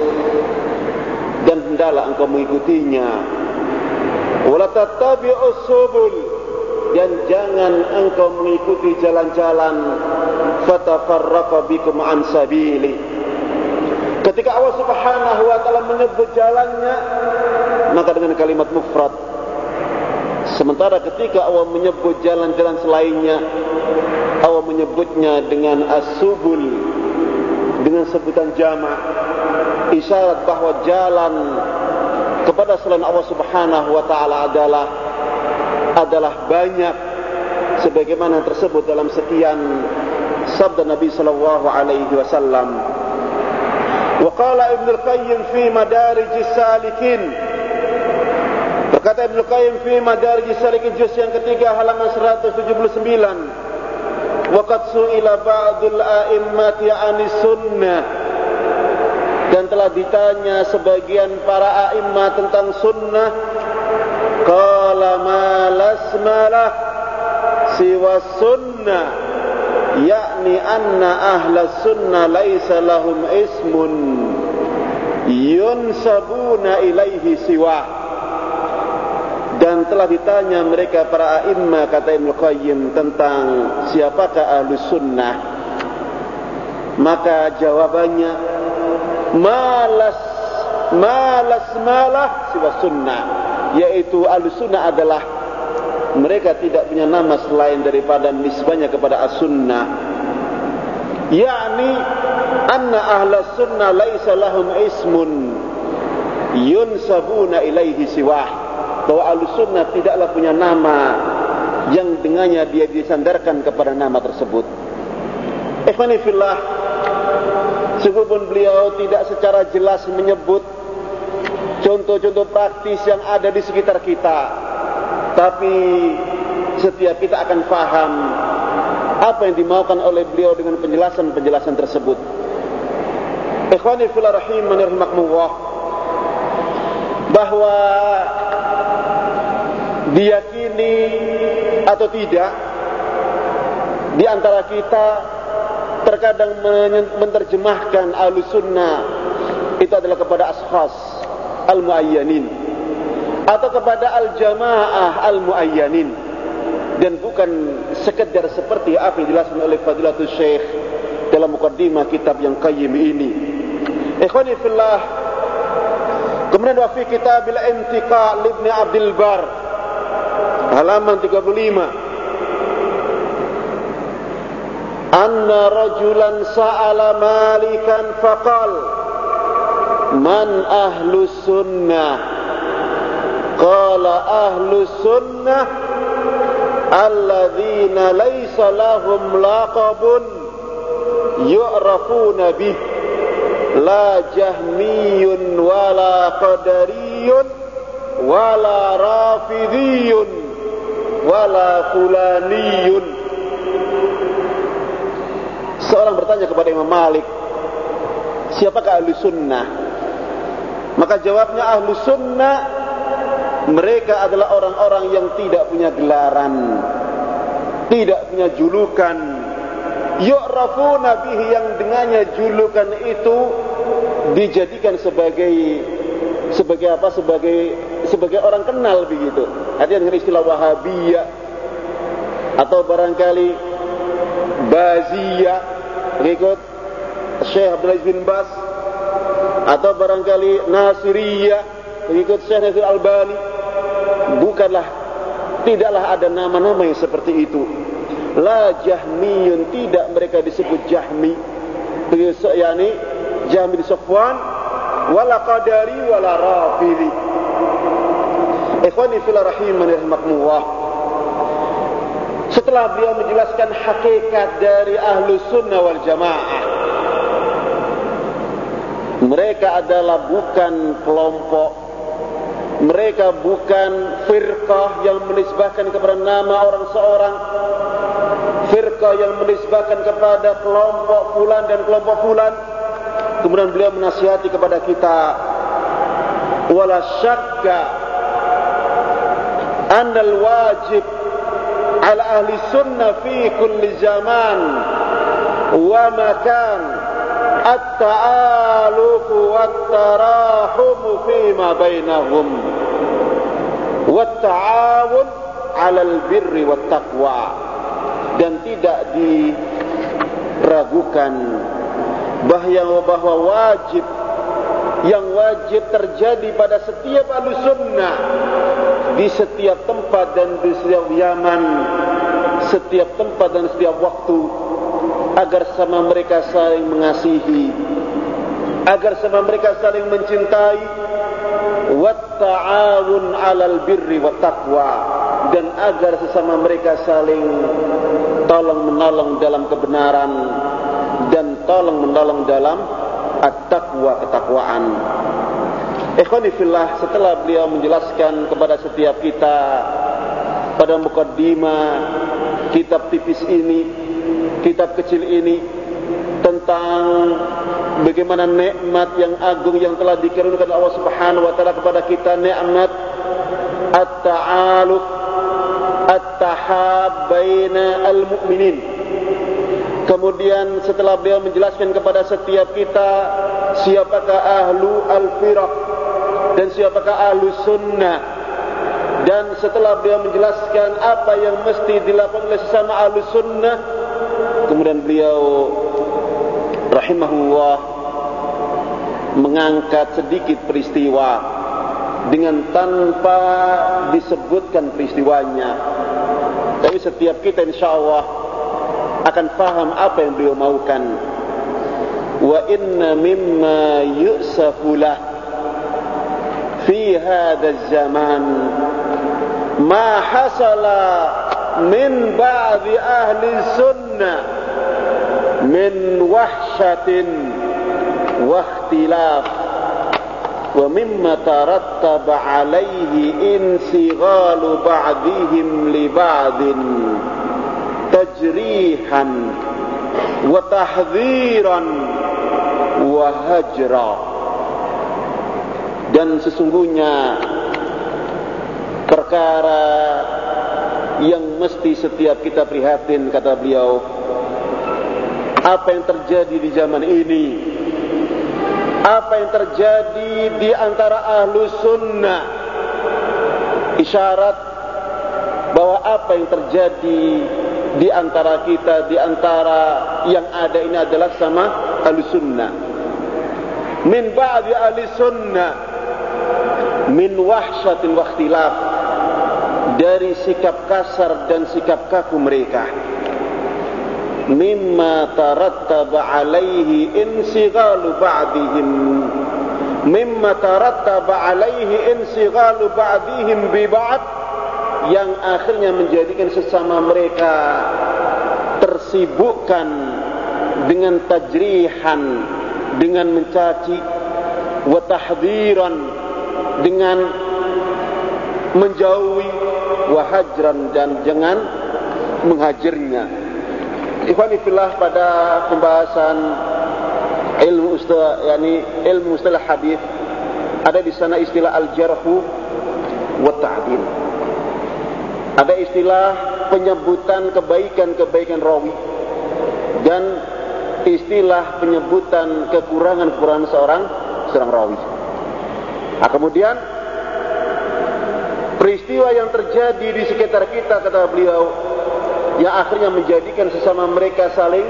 dan hendaklah engkau mengikutinya. Wala tattabi'us subul, dan jangan engkau mengikuti jalan-jalan, fatafarraqa bikum an sabili. Ketika Allah Subhanahu wa taala menyebut jalannya, maka dengan kalimat mufrad. Sementara ketika Allah menyebut jalan-jalan selainnya, Allah menyebutnya dengan as-subul, dengan sebutan jamak, isyarat bahwa jalan kepada selain Allah Subhanahu wa taala adalah banyak, sebagaimana tersebut dalam sekian sabda Nabi sallallahu alaihi wasallam. Wa qala Ibnu Qayyim fi Madarijis Salikin, berkata Ibnu Qayyim fi Madarijis Salikin juz yang ketiga halaman 179, wa qad su'ila ba'dul a'immati 'anis sunnah, dan telah ditanya sebagian para a'immah tentang sunnah. Qala ma lasmalah siwa sunnah, yakni anna ahla sunnah laisa lahum ismun yunsabuna ilaihi siwa. Dan telah ditanya mereka para a'immah, kata Ibnu Qayyim, tentang siapakah ahlu sunnah, maka jawabannya malas siwa sunnah, yaitu ahlu sunnah adalah mereka tidak punya nama selain daripada nisbahnya kepada as-sunnah, yakni anna ahla sunnah laisa lahum ismun yunsabuna ilaihi siwah, bahwa ahlu sunnah tidaklah punya nama yang dengannya dia disandarkan kepada nama tersebut. Ikhwani fillah, sungguhpun beliau tidak secara jelas menyebut contoh-contoh praktis yang ada di sekitar kita, tapi setiap kita akan faham apa yang dimaukan oleh beliau dengan penjelasan-penjelasan tersebut. Ikhwani fillah rahimani rahimakumullah, bahwa diyakini atau tidak, di antara kita terkadang menerjemahkan ahlus sunnah itu adalah kepada ashkhas al-muayyanin atau kepada al-jamaah al-muayyanin, dan bukan sekedar seperti apa yang dijelaskan oleh Fadilatul Syekh dalam mukaddimah kitab yang qayyim ini. Ikhwani fillah, kemudian wa fi kitabil intiqa li Ibnu Abdul Bar halaman 35, anna rajulan sa'ala Malikan faqal man ahlus sunnah, qala ahlus sunnah alladzina laysa lahum laqabun yu'rafuna bih, la jahmiyun wala qadariyun wala rafidiyun wala fulaniyun. Seorang bertanya kepada Imam Malik, siapakah ahlu sunnah? Maka jawabnya, ahlu sunnah mereka adalah orang-orang yang tidak punya gelaran, tidak punya julukan, yu'rafuna bihi, yang dengannya julukan itu dijadikan sebagai apa? Sebagai orang kenal begitu. Artinya dengan istilah Wahabiyah atau barangkali Baziyah, ikut Syekh Abdul Aziz bin Baz, atau barangkali Nasiriyah, ikut Syekh Nasir Albani. Tidaklah ada nama-nama yang seperti itu. La Jahmiyun, tidak mereka disebut Jahmi, yakni Jahmi bin Safwan, wala Qadari wala Rafidhi. Ikhwani fillah rahimani rahimakumullah, setelah beliau menjelaskan hakikat dari ahlus sunnah wal jamaah, mereka adalah bukan kelompok, mereka bukan firqah yang menisbahkan kepada nama orang seorang, firqah yang menisbahkan kepada kelompok fulan dan kelompok fulan. Kemudian beliau menasihati kepada kita, wala syakka annal wajib ala ahli sunnah fi kulli zaman wa makan at-ta'aluq wat-tarahum fima bainahum wat-ta'awun 'alal birri wat-taqwa, dan tidak diragukan bahwa wajib terjadi pada setiap ahlussunnah di setiap tempat dan di setiap zaman, setiap tempat dan setiap waktu, agar sama mereka saling mengasihi, agar sama mereka saling mencintai, wat-ta'awun 'alal birri wat-taqwa, dan agar sesama mereka saling tolong-menolong dalam kebenaran dan tolong-menolong dalam at-taqwa, ketakwaan. Ikhwani fillah, setelah beliau menjelaskan kepada setiap kita pada mukaddimah kitab tipis ini, kitab kecil ini, tentang bagaimana nikmat yang agung yang telah dikaruniakan Allah Subhanahu wa taala kepada kita, nikmat at-ta'aluq, at-tahab baina al-mu'minin. Kemudian setelah beliau menjelaskan kepada setiap kita siapakah ahlu al-firaq dan siapakah ahlu sunnah, dan setelah beliau menjelaskan apa yang mesti dilakukan oleh sesama ahlu sunnah, kemudian beliau rahimahullah mengangkat sedikit peristiwa dengan tanpa disebutkan peristiwanya, tapi setiap kita insyaallah akan faham apa yang beliau maukan. Wa inna mimma yu'safu lah fi hadha zaman ma hasala min ba'di ahli sunnah min wahshatin wa ikhtilaf, wa mimma tarattaba alayhi insighalu ba'dihim li ba'din tajrihan wa tahdhiran wa hajra. Dan sesungguhnya perkara yang mesti setiap kita prihatin, kata beliau, apa yang terjadi di zaman ini, apa yang terjadi di antara ahlu sunnah, isyarat bahwa apa yang terjadi di antara kita, di antara yang ada ini adalah sama ahlu sunnah. Min ba'di ahli sunnah min wahsyatin wa ikhtilaf, dari sikap kasar dan sikap kaku mereka. Mimma tarattaba alaihi insighalu ba'dihim, mimma tarattaba alaihi insighalu ba'dihim bi ba'd, yang akhirnya menjadikan sesama mereka tersibukkan dengan tajrihan, dengan mencaci, wa tahdhiran, dengan menjauhi, wa hajran, dan jangan menghajarnya. Ikhwani fillah, pada pembahasan ilmu mustalah hadis ada di sana istilah al-jarhu wa ta'dil. Ada istilah penyebutan kebaikan-kebaikan rawi dan istilah penyebutan kekurangan-kekurangan seorang rawi. Nah, kemudian peristiwa yang terjadi di sekitar kita, kata beliau, yang akhirnya menjadikan sesama mereka saling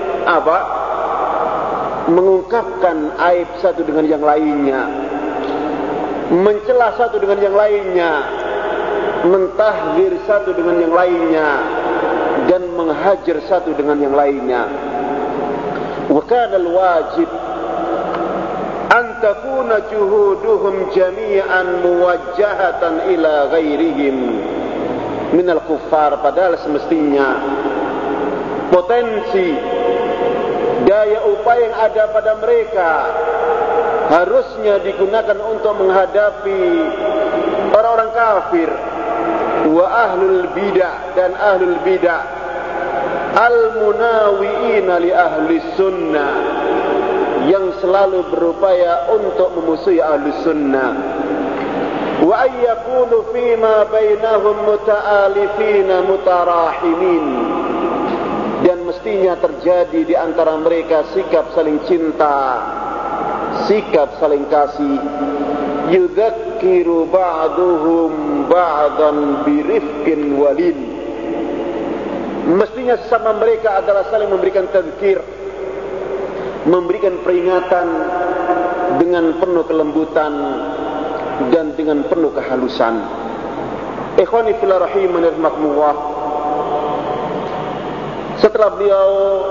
mengungkapkan aib satu dengan yang lainnya, mencela satu dengan yang lainnya, mentahdir satu dengan yang lainnya, dan menghajar satu dengan yang lainnya. Wa kana al-wajib an takuna juhuduhum jami'an muwajjahatan ila ghairihim min al-kuffar. Padahal semestinya potensi daya upaya yang ada pada mereka harusnya digunakan untuk menghadapi orang-orang kafir, wa ahlul bidah, dan ahlul bidah, al-munawi'ina li ahli sunnah, yang selalu berupaya untuk memusuhi ahli sunnah. Wa ayyakunu fima bainahum muta'alifina mutarahimin, dan mestinya terjadi di antara mereka sikap saling cinta, sikap saling kasih. Yudzakiru ba'duhum ba'dan birifqin walin. Mestinya sesama mereka adalah saling memberikan tadzkir, memberikan peringatan dengan penuh kelembutan dan dengan penuh kehalusan. Ikhwani fillah rahimani rahimakumullah. Setelah beliau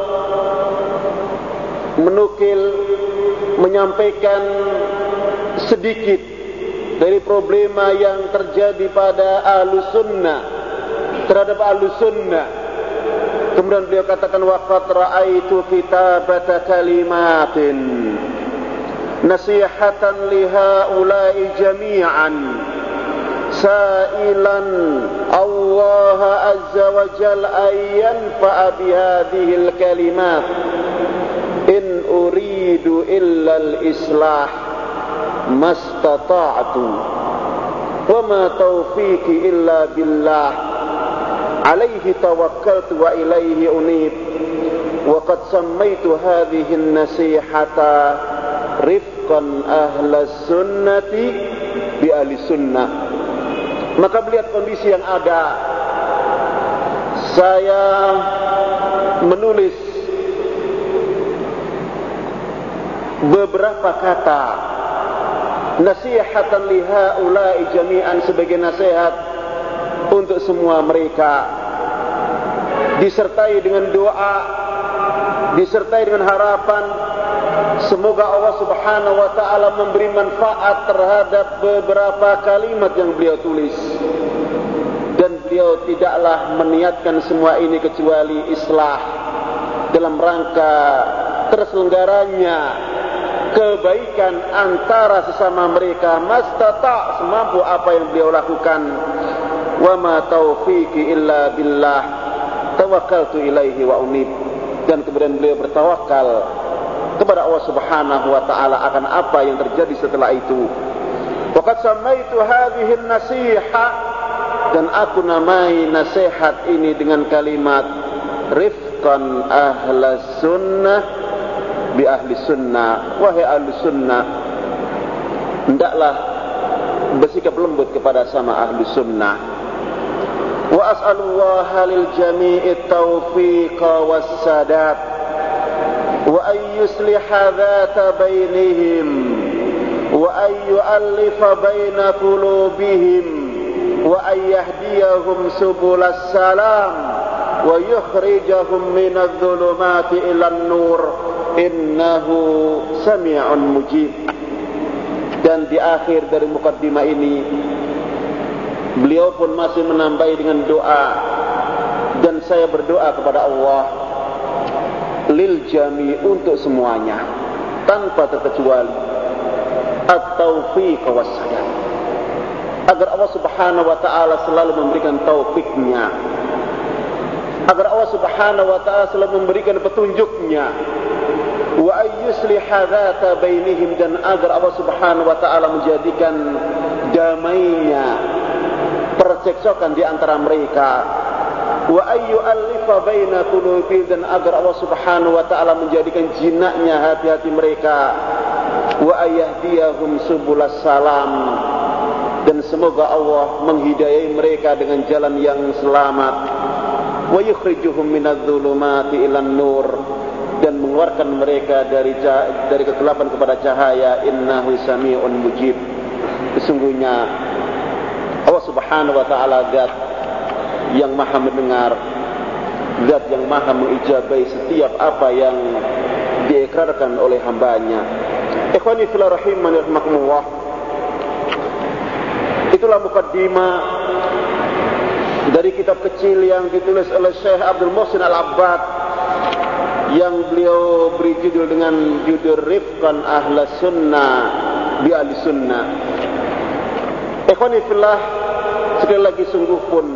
menukil, menyampaikan sedikit dari problema yang terjadi pada Ahlus Sunnah terhadap Ahlus Sunnah, kemudian beliau katakan waqad ra'aitu kitabata kalimatin nasihatan lihaula'i jami'an sa'ilan Allah azza wa jalla ayyan fa'a bihadihil kalimat in uridu illa al-islah mastata'tu wa ma taufiqi illa billah alaihi tawakkaltu wa ilaihi unib wa qad sammaitu hadhihi an-nasihata rifqan ahlas sunnati bi ahli sunnah. Maka melihat kondisi yang ada, saya menulis beberapa kata nasihatan lihaula'i jami'an sebagai nasihat untuk semua mereka, disertai dengan doa, disertai dengan harapan semoga Allah Subhanahu wa taala memberi manfaat terhadap beberapa kalimat yang beliau tulis. Dan beliau tidaklah meniatkan semua ini kecuali islah dalam rangka terselenggaranya kebaikan antara sesama mereka, mastata' semampu apa yang beliau lakukan. Wa ma taufiqi illa billah tawakkaltu ilaihi wa unib. Dan kemudian beliau bertawakal kepada Allah Subhanahu wa taala akan apa yang terjadi setelah itu. Waqad sammaitu hadhihi an-nasihah, dan aku namai nasihat ini dengan kalimat rifqan ahlas sunnah bi ahli sunnah. Wahai ahli sunnah, hendaklah bersikap lembut kepada sama ahli sunnah. Wa as'alullaha lil jami'i taufiqa was sadat wa an yusliha dhata bainihim wa an yu'allifa baina qulubihim wa an yahdiyahum subulas salam wa yukhrijahum minadh dhulumati ilan nur innahu sami'un mujib. Dan di akhir dari mukaddimah ini beliau pun masih menambahi dengan doa, dan saya berdoa kepada Allah lil jami, untuk semuanya tanpa terkecuali, at-taufiq was sadad, agar Allah Subhanahu wa taala selalu memberikan taufiknya, agar Allah Subhanahu wa taala selalu memberikan petunjuknya, wa ayyusliha dhata bainihim, dan agar Allah Subhanahu wa taala menjadikan damainya percekcokan di antara mereka, wa ayyu'allifa baina qulubihim, dan agar Allah Subhanahu wa taala menjadikan jinaknya hati-hati mereka, wa ayahdiyahum subulas salam, dan semoga Allah menghidayai mereka dengan jalan yang selamat, wa yukhrijuhum minadh dhulumati ilan nur, dan mengeluarkan mereka dari kegelapan kepada cahaya. Innahu sami'un mujib. Sesungguhnya Allah Subhanahu wa taala zat yang maha mendengar, zat yang maha mengijabai setiap apa yang diikrarkan oleh hambanya. Ikhwani fillah rahimani rahimakumullah. Itulah mukaddimah dari kitab kecil yang ditulis oleh Syekh Abdul Muhsin Al-Abbad, yang beliau beri judul dengan judul Rifqan Ahlas Sunnah bi Ahli Sunnah. Ikhwani fillah, sekali lagi sungguh pun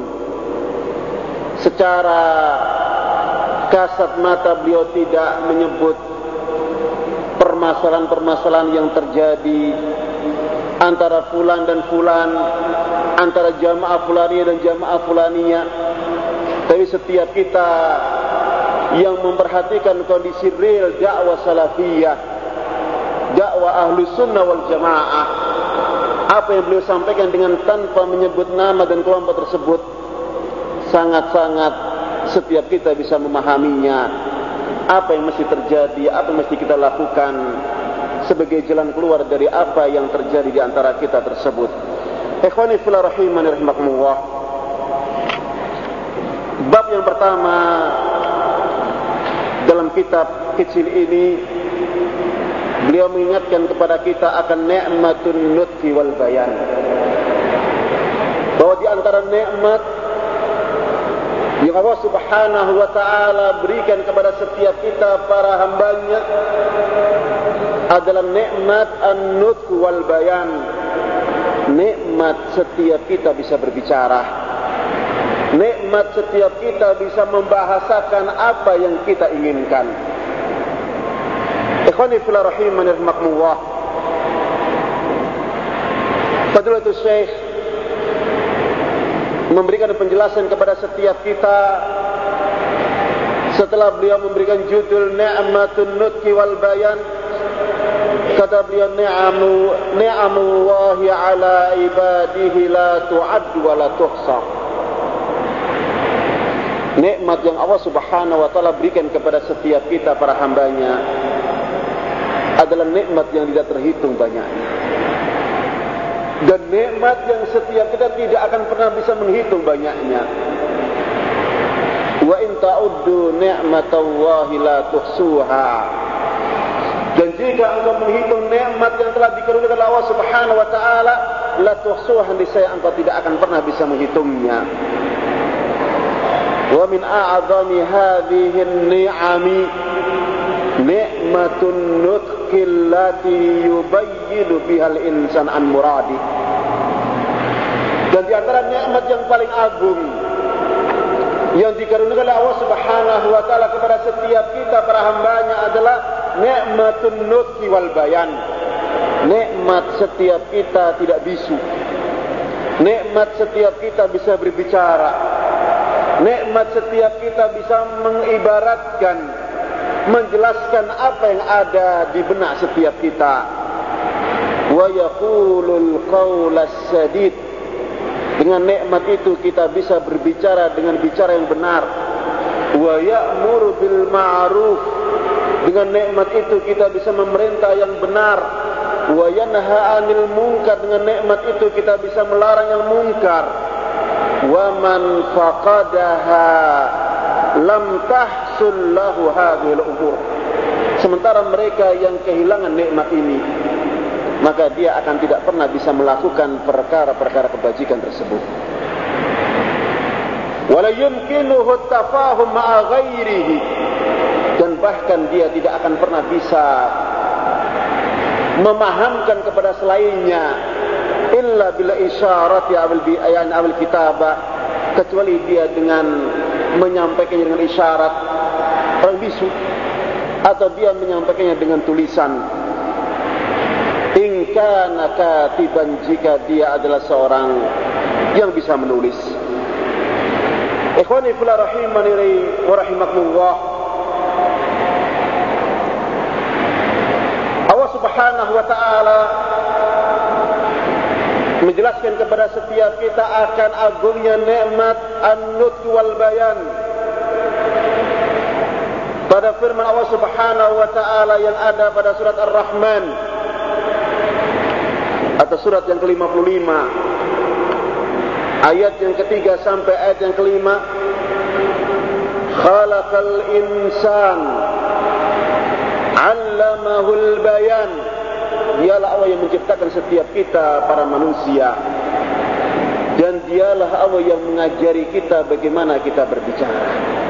secara kasat mata beliau tidak menyebut permasalahan-permasalahan yang terjadi antara fulan dan fulan, antara jamaah fulaniyah dan jamaah fulaniyah. Tapi setiap kita yang memperhatikan kondisi real dakwah salafiyah, dakwah ahlu sunnah wal jamaah. Apa yang beliau sampaikan dengan tanpa menyebut nama dan kelompok tersebut, sangat-sangat setiap kita bisa memahaminya. Apa yang mesti terjadi, apa yang mesti kita lakukan sebagai jalan keluar dari apa yang terjadi di antara kita tersebut. Ikhwani fillah rahimani rahimakumullah. Bab yang pertama dalam kitab kecil ini, beliau mengingatkan kepada kita akan ni'matun nutqi wal bayan, bahwa di antara nikmat yang Allah Subhanahu wa ta'ala berikan kepada setiap kita para hambanya adalah nikmat an-nutq wal bayan. Nikmat setiap kita bisa berbicara, nikmat setiap kita bisa membahasakan apa yang kita inginkan. Ikhwani fillah rahimani rahimakumullah. Fadilatul Syekh memberikan penjelasan kepada setiap kita setelah beliau memberikan judul ni'matun nutqi wal bayan. Kata beliau, ni'amullahi ala ibadihi la tu'addu wa la tuhsa. Nikmat yang Allah Subhanahu wa ta'ala berikan kepada setiap kita para hambanya adalah nikmat yang tidak terhitung banyaknya, dan nikmat yang setiap kita tidak akan pernah bisa menghitung banyaknya. Wa in ta'uddu ni'matallahi la tuhsuha. Dan jika engkau menghitung nikmat yang telah dikaruniakan oleh Allah Subhanahu wa ta'ala, la tuhsuha, niscaya engkau tidak akan pernah bisa menghitungnya. Wa min a'zami hadhihi an-ni'ami ni'matun nutqi allati yubayyinu bihal insan an muradi. Dan di antara nikmat yang paling agung yang dikaruniakan oleh Allah Subhanahu wa ta'ala kepada setiap kita para hambanya adalah ni'matun nutqi wal bayan. Nikmat setiap kita tidak bisu, nikmat setiap kita bisa berbicara, nikmat setiap kita bisa mengibaratkan, menjelaskan apa yang ada di benak setiap kita. Wa yaqulul qawlas sadid. Dengan nikmat itu kita bisa berbicara dengan bicara yang benar. Wa ya'muru bil ma'ruf. Dengan nikmat itu kita bisa memerintah yang benar. Wa yanha 'anil munkar. Dengan nikmat itu kita bisa melarang yang munkar. Wa man faqadaha lam tahsul lahu hadhil umur. Sementara mereka yang kehilangan nikmat ini, maka dia akan tidak pernah bisa melakukan perkara-perkara kebajikan tersebut. Wala yumkinuhu at-tafahum ma'a ghairihi. Dan bahkan dia tidak akan pernah bisa memahamkan kepada selainnya illa bil isyarati awil kitabah, kecuali dia dengan menyampaikannya dengan isyarat, orang bisu, atau dia menyampaikannya dengan tulisan. In kana katiban, jika dia adalah seorang yang bisa menulis. Ikhwani fillah rahimani wa rahimakumullah. Allah Subhanahu wa ta'ala menjelaskan kepada setiap kita akan agungnya nikmat an-nutq wal bayan. Pada firman Allah Subhanahu wa ta'ala yang ada pada surat Ar-Rahman, atau surat yang ke-55, ayat yang ketiga sampai ayat yang kelima. Khalaqal insan 'allamahul bayan. Dialah Allah yang menciptakan setiap kita para manusia, dan dialah Allah yang mengajari kita bagaimana kita berbicara.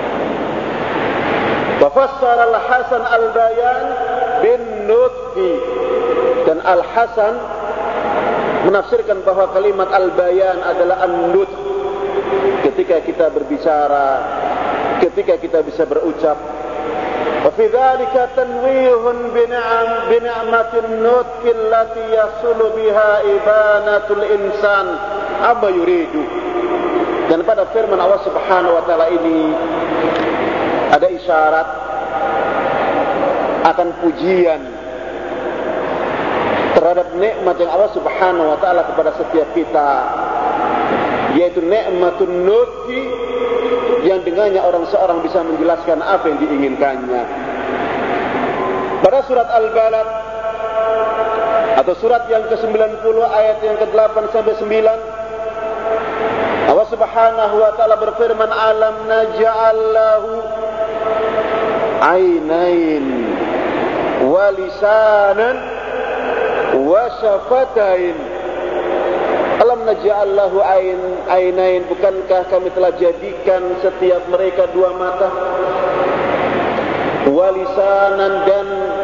Wa fassara al-Hasan al-bayan bin nutqi. Dan Al-Hasan menafsirkan bahwa kalimat al-bayan adalah an-nutq. Ketika kita berbicara, ketika kita bisa berucap. Wa fi dzalika tanwihun bi ni'matin nutq allati yasulu biha ibanatul insan amma yuridu. Dan pada firman Allah Subhanahu wa taala ini ada isyarat akan pujian terhadap nikmat yang Allah Subhanahu wa taala kepada setiap kita, yaitu nikmatun nutqi, yang dengannya orang seorang bisa menjelaskan apa yang diinginkannya. Pada surat Al-Balad atau surat yang ke-90 ayat yang ke-8 sampai 9, Allah Subhanahu wa taala berfirman, alam naj'al lahu ainain wa lisanan wa syafatain. Alam naj'al lahu ainain, bukankah kami telah jadikan setiap mereka dua mata, wa lisanan, dan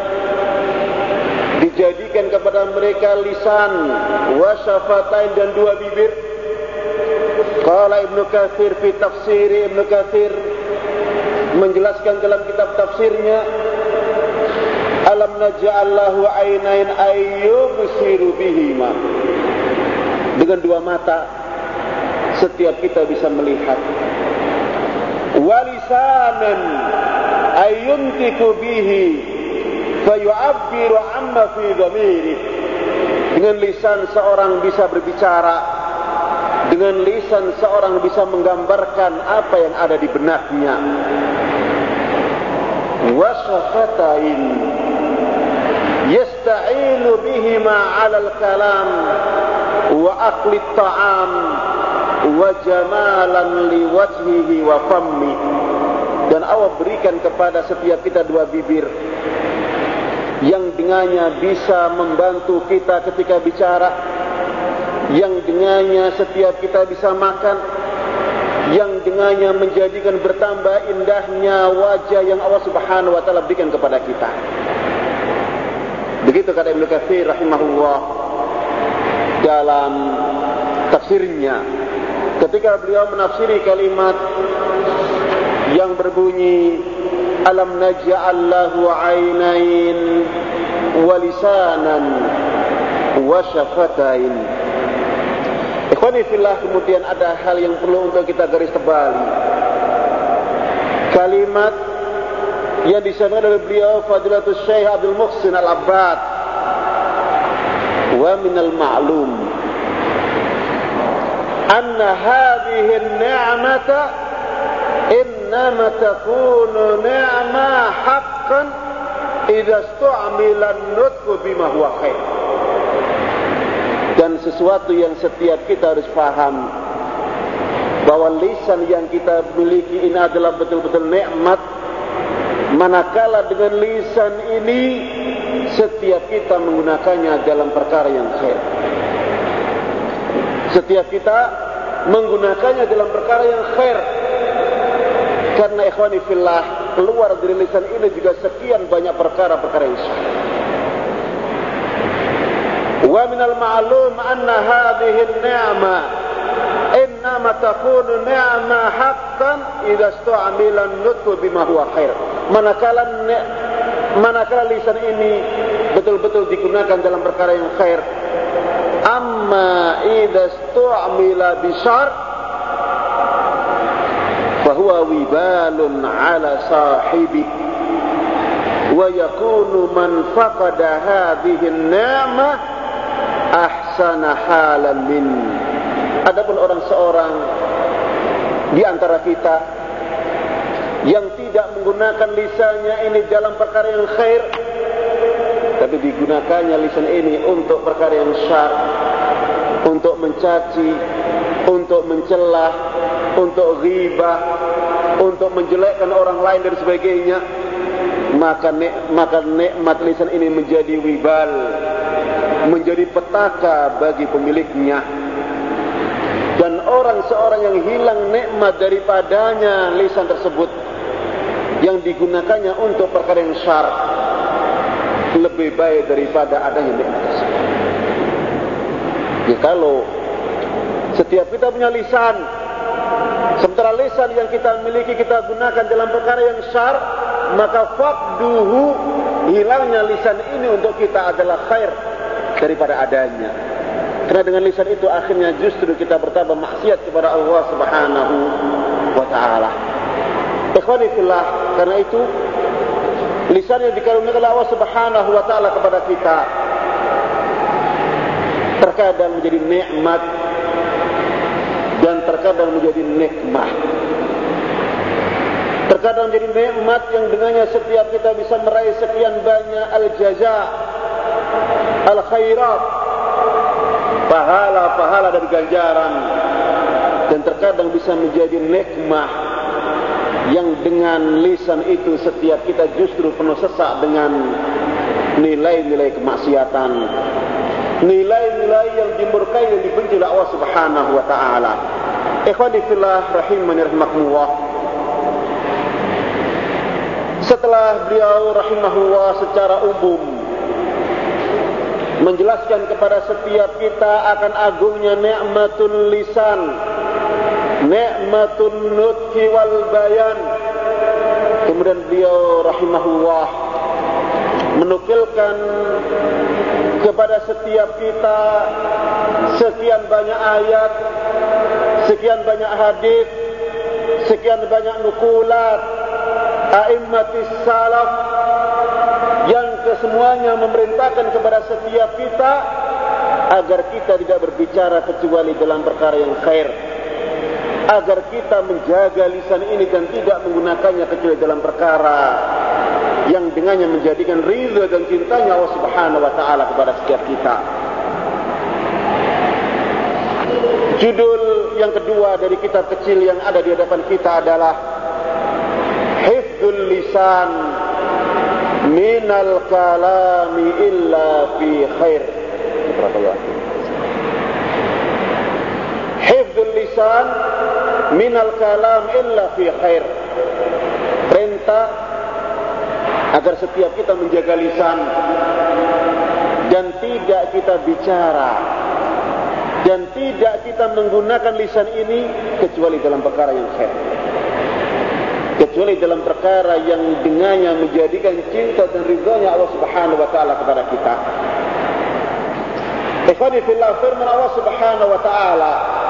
dijadikan kepada mereka lisan, wa syafatain, dan dua bibir. Qala Ibnu Katsir fi tafsiri, Ibnu Katsir menjelaskan dalam kitab tafsirnya, alam naj'al lahu ainain ayyubsiru bihima, dengan dua mata setiap kita bisa melihat, wa lisanan ayyuntiku bihi fayu'abbiru amma fi dhamiri, dengan lisan seorang bisa berbicara, dengan lisan seorang bisa menggambarkan apa yang ada di benaknya. Wa syafatain yasta'inu bihima 'ala al-kalam wa akli at-ta'am wa jamalan li wajhihi wa fammi, dan Allah berikan kepada setiap kita dua bibir yang dengannya bisa membantu kita ketika bicara, yang dengannya setiap kita bisa makan, yang dengannya menjadikan bertambah indahnya wajah yang Allah Subhanahu wa taala berikan kepada kita. Begitu kata Ibnu Katsir rahimahullah dalam tafsirnya ketika beliau menafsiri kalimat yang berbunyi alam naj'al lahu ainain wa lisanan wa syafatain. Ikhwani fillah, kemudian ada hal yang perlu untuk kita garis tebali. Kalimat yang disampaikan oleh beliau Fadilatul Syekh Abdul Muhsin Al-Abbad, wa minal ma'lum anna hadhihi an-ni'mata innama takunu ni'ma haqqan idza istu'mila an-nutqu bima huwa khair. Dan sesuatu yang setiap kita harus paham, bahwa lisan yang kita miliki ini adalah betul-betul nikmat, manakala dengan lisan ini setiap kita menggunakannya dalam perkara yang khair. Setiap kita menggunakannya dalam perkara yang khair. Karena ikhwani fillah, keluar dari lisan ini juga sekian banyak perkara-perkara yang syar'i. Wa minal ma'lum anna hadhihi an-ni'ma innama takunu ni'ma haqqan idza istu'mila an-nutqu bima huwa khair. Manakala lisan ini betul-betul digunakan dalam perkara yang khair. Amma idza istu'mila bi syarr fa huwa wibalun 'ala sahibi wa yakunu man faqada hadhihi an-ni'mah ahsana halan min. Adapun orang seorang di antara kita yang tidak menggunakan lisannya ini dalam perkara yang khair, tapi digunakannya lisan ini untuk perkara yang syar, untuk mencaci, untuk mencelah, untuk ghibah, untuk menjelekkan orang lain dan sebagainya, maka nikmat lisan ini menjadi wibal, menjadi petaka bagi pemiliknya. Dan orang seorang yang hilang nikmat daripadanya lisan tersebut, yang digunakannya untuk perkara yang syar, lebih baik daripada adanya nikmat tersebut. Ya, kalau setiap kita punya lisan, sementara lisan yang kita miliki kita gunakan dalam perkara yang syar, maka faqduhu, hilangnya lisan ini untuk kita adalah khair daripada adanya. Karena dengan lisan itu akhirnya justru kita bertambah maksiat kepada Allah Subhanahu wa taala. Ikhwani fillah, karena itu lisan yang dikaruniakan oleh Allah Subhanahu wa taala kepada kita terkadang menjadi nikmat dan terkadang menjadi nikmah. Terkadang menjadi nikmat yang dengannya setiap kita bisa meraih sekian banyak al-jaza, al-khairat, pahala-pahala dan ganjaran. Dan terkadang bisa menjadi nikmah yang dengan lisan itu setiap kita justru penuh sesak dengan nilai-nilai kemaksiatan, nilai-nilai yang dimurkai dan dibenci oleh Allah Subhanahu wa taala. Ikhwani fillah rahimani rahimakumullah. Setelah beliau rahimahullah secara umum menjelaskan kepada setiap kita akan agungnya nikmatul lisan, nikmatun nutqi wal bayan, kemudian beliau rahimahullah menukilkan kepada setiap kita sekian banyak ayat, sekian banyak hadis, sekian banyak nukulat a'immatis salaf yang kesemuanya memerintahkan kepada setiap kita agar kita tidak berbicara kecuali dalam perkara yang khair, agar kita menjaga lisan ini dan tidak menggunakannya kecuali dalam perkara yang dengannya menjadikan ridha dan cintanya Allah Subhanahu wa taala kepada setiap kita. Judul yang kedua dari kitab kecil yang ada di hadapan kita adalah Hifdzul lisan minal kalami illa fi khair. Hifdzul lisan minal kalam illa fi khair. Perintah agar setiap kita menjaga lisan dan tidak kita bicara dan tidak kita menggunakan lisan ini kecuali dalam perkara yang khair, kecuali dalam perkara yang dengannya menjadikan cinta dan ridhanya Allah Subhanahu wa taala kepada kita. Ikhwani fillah, firman Allah Subhanahu wa taala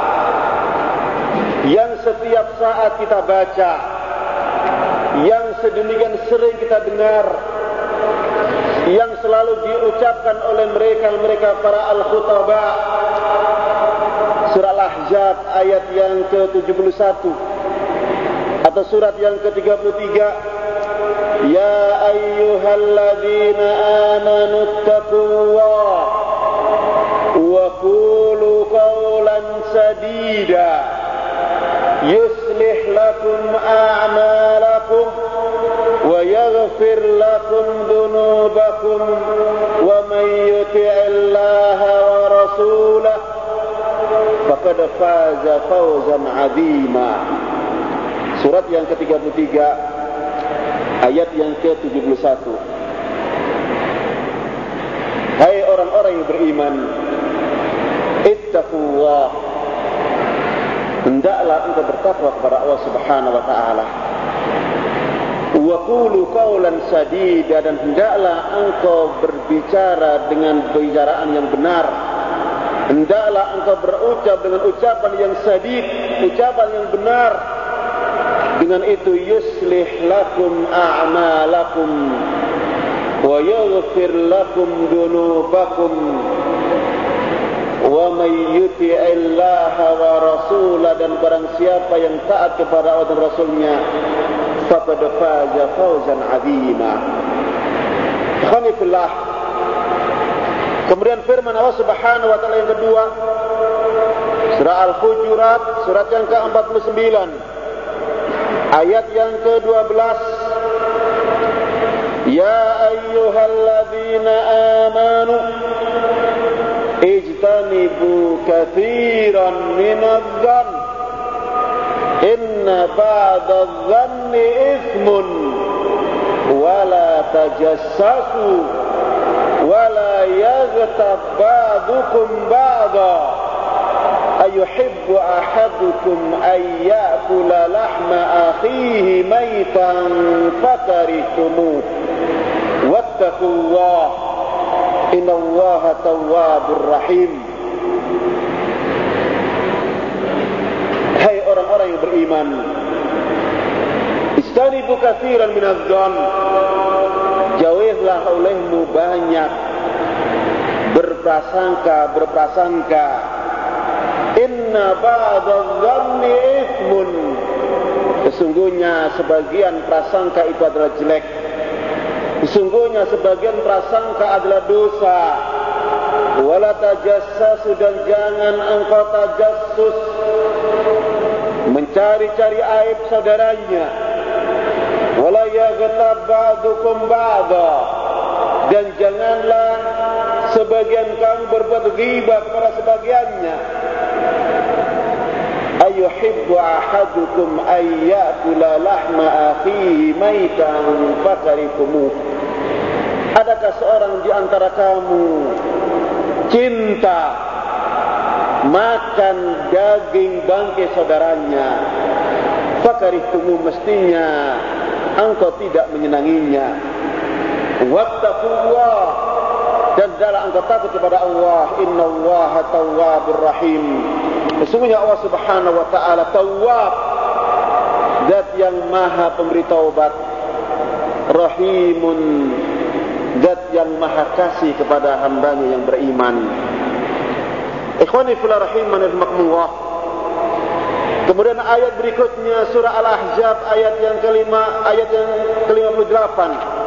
yang setiap saat kita baca, yang sedemikian sering kita dengar, yang selalu diucapkan oleh mereka para al-khutaba. Surah Al-Ahzab ayat yang ke-71 atau surat yang ke-33, ya ayyuhalladzina amanu taqullaha wa qulu qawlan sadida yuslih lakum a'malakum wa yaghfir lakum dhunubakum wa man yuti'illaha wa rasulahu faqad faza fawzan 'azima. Surat yang ke-33 ayat yang ke-71. Hai orang-orang yang beriman, ittaqullah, hendaklah engkau bertakwa kepada Allah Subhanahu wa taala. Wa qulu qawlan sadida, dan hendaklah engkau berbicara dengan pembicaraan yang benar. Hendaklah engkau berucap dengan ucapan yang sadid, ucapan yang benar. Dengan itu yuslih lakum a'malakum wa yaghfir lakum dunubakum wa may yuti'illaha wa rasulahu, dan barang siapa yang taat kepada Allah dan Rasulnya faqad faza fawzan 'azima. Alhamdulillah. Kemudian firman Allah Subhanahu wa taala yang kedua, surah Al-Hujurat, surat yang ke-49 ayat yang ke-12, ya ayyuhalladzina amanu ijtanibu katsiran minadh-dhann inna ba'dadh-dhanni ithmun wa la tajassasu ولا يغتب بعضكم بعضا أيحب أحدكم أن يأكل لحم أخيه ميتا فكرهتموه واتقوا الله إن الله تواب رحيم. Hai orang-orang yang beriman, tajtanibu katsiran minadh-dhann, jauhilah olehmu banyak berprasangka. Inna ba'dadh-dhanni itsmun, sesungguhnya sebagian prasangka itu adalah jelek. Sesungguhnya sebagian prasangka adalah dosa. Wala tajassasu, dan jangan engkau tajassus, mencari-cari aib saudaranya. Wala yaghtab ba'dukum ba'da, dan janganlah sebagian kamu berbuat ghibah kepada sebagiannya. Ayuhibbu ahadukum ayyakula lahma akhihi maitan fakarihtumuh. Adakah seorang di antara kamu cinta makan daging bangkai saudaranya? Fakarihtumuh, mestinya engkau tidak menyenanginya. Wattaqullah, dan hendaklah engkau takut kepada Allah. Innallaha tawwabur rahim, sesungguhnya Allah Subhanahu wa taala Tawwab, zat yang maha pemberi taubat, Rahimun, zat yang maha kasih kepada hambanya yang beriman. Ikhwani fillah rahimani rahimakumullah. Kemudian ayat berikutnya surah Al-Ahzab ayat yang ke-58.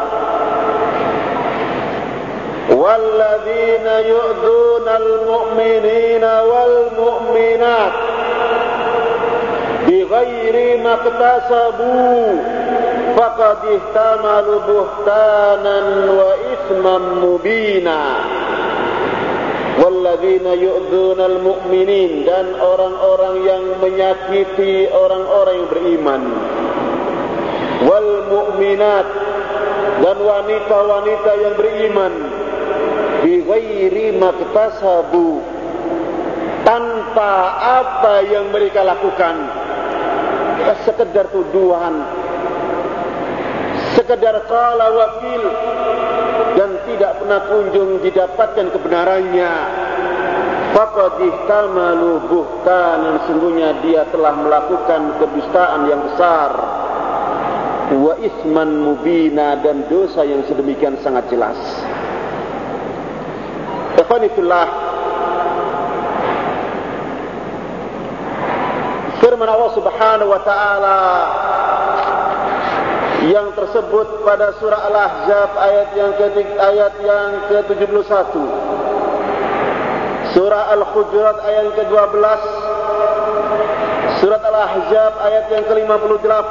Walladzina yu'dzunal mu'minina wal mu'minat bighairi maktasabu faqad ihtamalu buhtanan wa itsman mubina. Walladzina yu'dzunal mu'minin, dan orang-orang yang menyakiti orang-orang yang beriman, wal mu'minat, dan wanita-wanita yang beriman, bighairi maktasabu, tanpa apa yang mereka lakukan, sekedar tuduhan, sekedar qala wakil, dan tidak pernah kunjung didapatkan kebenarannya. Faqad ihtamalu buhtanan, sungguhnya dia telah melakukan kedustaan yang besar, wa isman mubina, dan dosa yang sedemikian sangat jelas. Ikhwanillah, firman Allah Subhanahu wa taala yang tersebut pada surah Al-Ahzab ayat yang ke-71, surah Al-Hujurat ayat yang ke-12, surat Al-Ahzab ayat yang ke-58,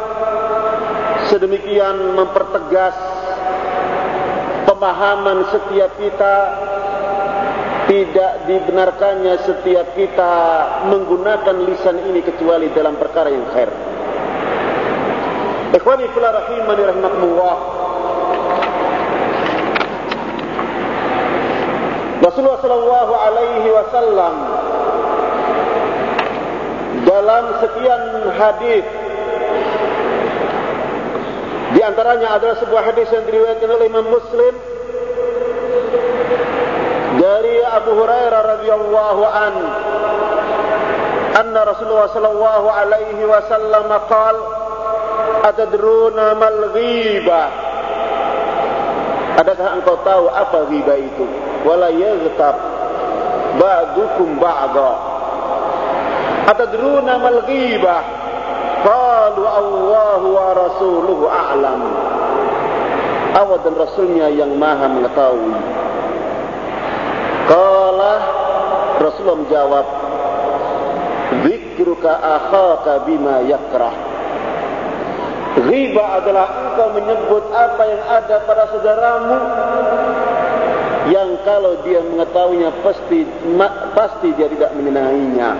sedemikian mempertegas pemahaman setiap kita, tidak dibenarkannya setiap kita menggunakan lisan ini kecuali dalam perkara yang khair. Ikhwani fillah rahimani rahimakumullah. Rasulullah sallallahu alaihi wasallam dalam sekian hadis, di antaranya adalah sebuah hadis yang diriwayatkan oleh Imam Muslim dari Abu Hurairah radhiyallahu anna Rasulullah sallallahu alaihi wasallam qala atadruna mal ghibah, adakah engkau tahu apa ghibah itu? Wala yaghtab ba'dukum ba'da. Atadruna mal ghibah? Qalu Allahu wa rasuluhu a'lam. Allah dan Rasulnya yang maha mengetahui. Qala, Rasulullah menjawab, dzikruka akhaka bima yakrah. Ghibah adalah engkau menyebut apa yang ada pada saudaramu yang kalau dia mengetahuinya pasti dia tidak menyenanginya.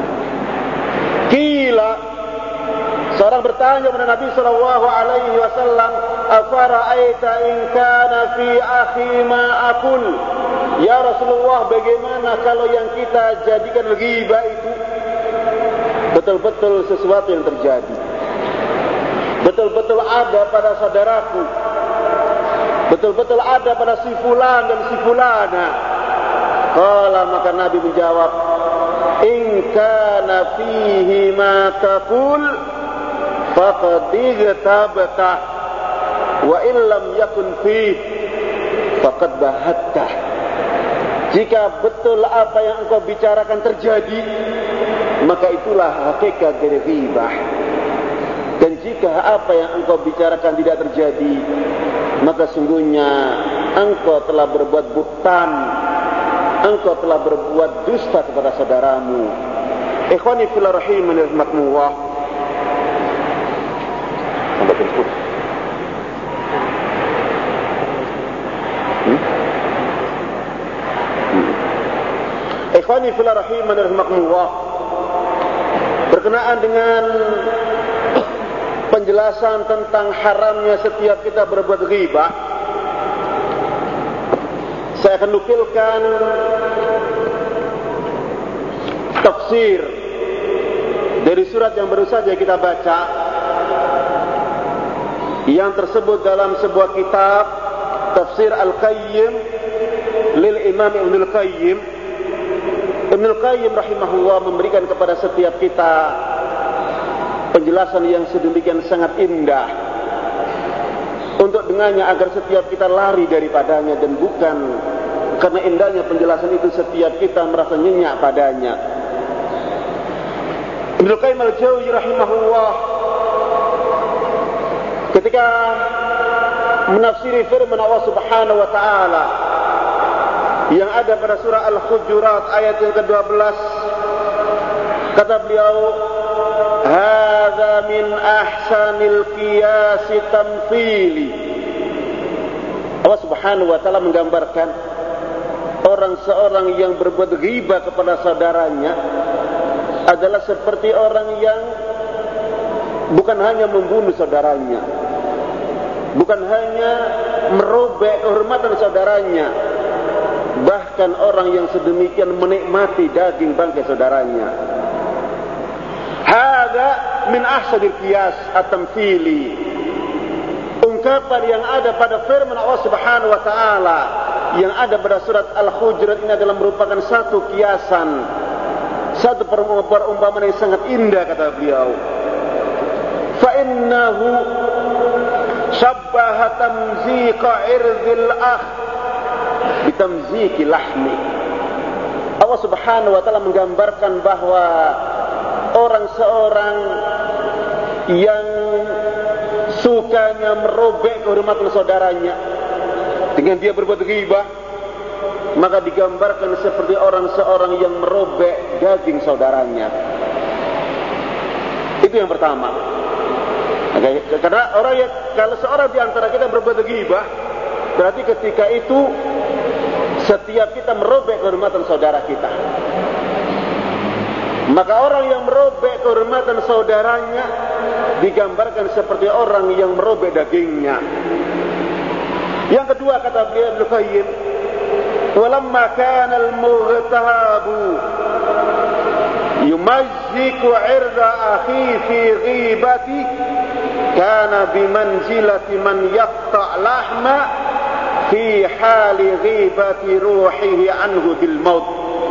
Kila, seorang bertanya kepada Nabi sallallahu alaihi wasallam, afara'aita in kana fi akhi ma aqul? Ya Rasulullah, bagaimana kalau yang kita jadikan ghibah itu betul-betul sesuatu yang terjadi, betul-betul ada pada saudaraku, betul-betul ada pada si fulan dan si fulana. Qala, maka Nabi menjawab, in kana fihi ma taqul faqad igtabta wa illam yakun fi faqad bahatta. Jika betul apa yang engkau bicarakan terjadi, maka itulah hakikat dari ghibah. Dan jika apa yang engkau bicarakan tidak terjadi, maka sungguhnya engkau telah berbuat buhtan, engkau telah berbuat dusta kepada saudaramu. Ikhwani fillah rahimani rahimakumullah. Ikhwani fillah rahimani rahimakumullah. Berkenaan dengan penjelasan tentang haramnya setiap kita berbuat ghibah, saya akan nukilkan tafsir dari surat yang baru saja kita baca, yang tersebut dalam sebuah kitab Tafsir Al-Qayyim lil Imam Ibnul Qayyim. Ibnul Qayyim rahimahullah memberikan kepada setiap kita penjelasan yang sedemikian sangat indah, untuk dengannya agar setiap kita lari daripadanya, dan bukan karena indahnya penjelasan itu setiap kita merasa nyenyak padanya. Ibnu Qayyim al-Jauziyah rahimahullah ketika menafsiri firman Allah Subhanahu wa taala yang ada pada surah Al-Hujurat ayat yang ke-12, kata beliau, hadza min ahsanil qiyas tamthili. Allah Subhanahu wa taala menggambarkan seorang yang berbuat ghibah kepada saudaranya adalah seperti orang yang bukan hanya membunuh saudaranya, bukan hanya merobek kehormatan saudaranya, bahkan orang yang sedemikian menikmati daging bangkai saudaranya. Hadza min ahsanil qiyas at-tamthili. Ungkapan yang ada pada firman Allah Subhanahu wa taala yang ada pada surat Al-Hujurat ini adalah merupakan satu kiasan, satu perumpamaan yang sangat indah, kata beliau. Fa innahu syabbaha tamziqa irdil akh bitamziki lahmi. Allah Subhanahu wa taala menggambarkan bahwa seorang yang sukanya merobek kehormatan saudaranya dengan dia berbuat ghibah, maka digambarkan seperti seorang yang merobek daging saudaranya. Itu yang pertama. Karena kalau seorang di antara kita berbuat ghibah, berarti ketika itu setiap kita merobek kehormatan saudara kita. Maka orang yang merobek kehormatan saudaranya digambarkan seperti orang yang merobek dagingnya. Yang kedua, kata beliau Ibnu Qayyim, walamma kana al-mughtabu yumazziku 'irda akhi fi ghibati kana bimanzilati man yaqta' lahma fi hali ghibati ruhihi anhu bil maut.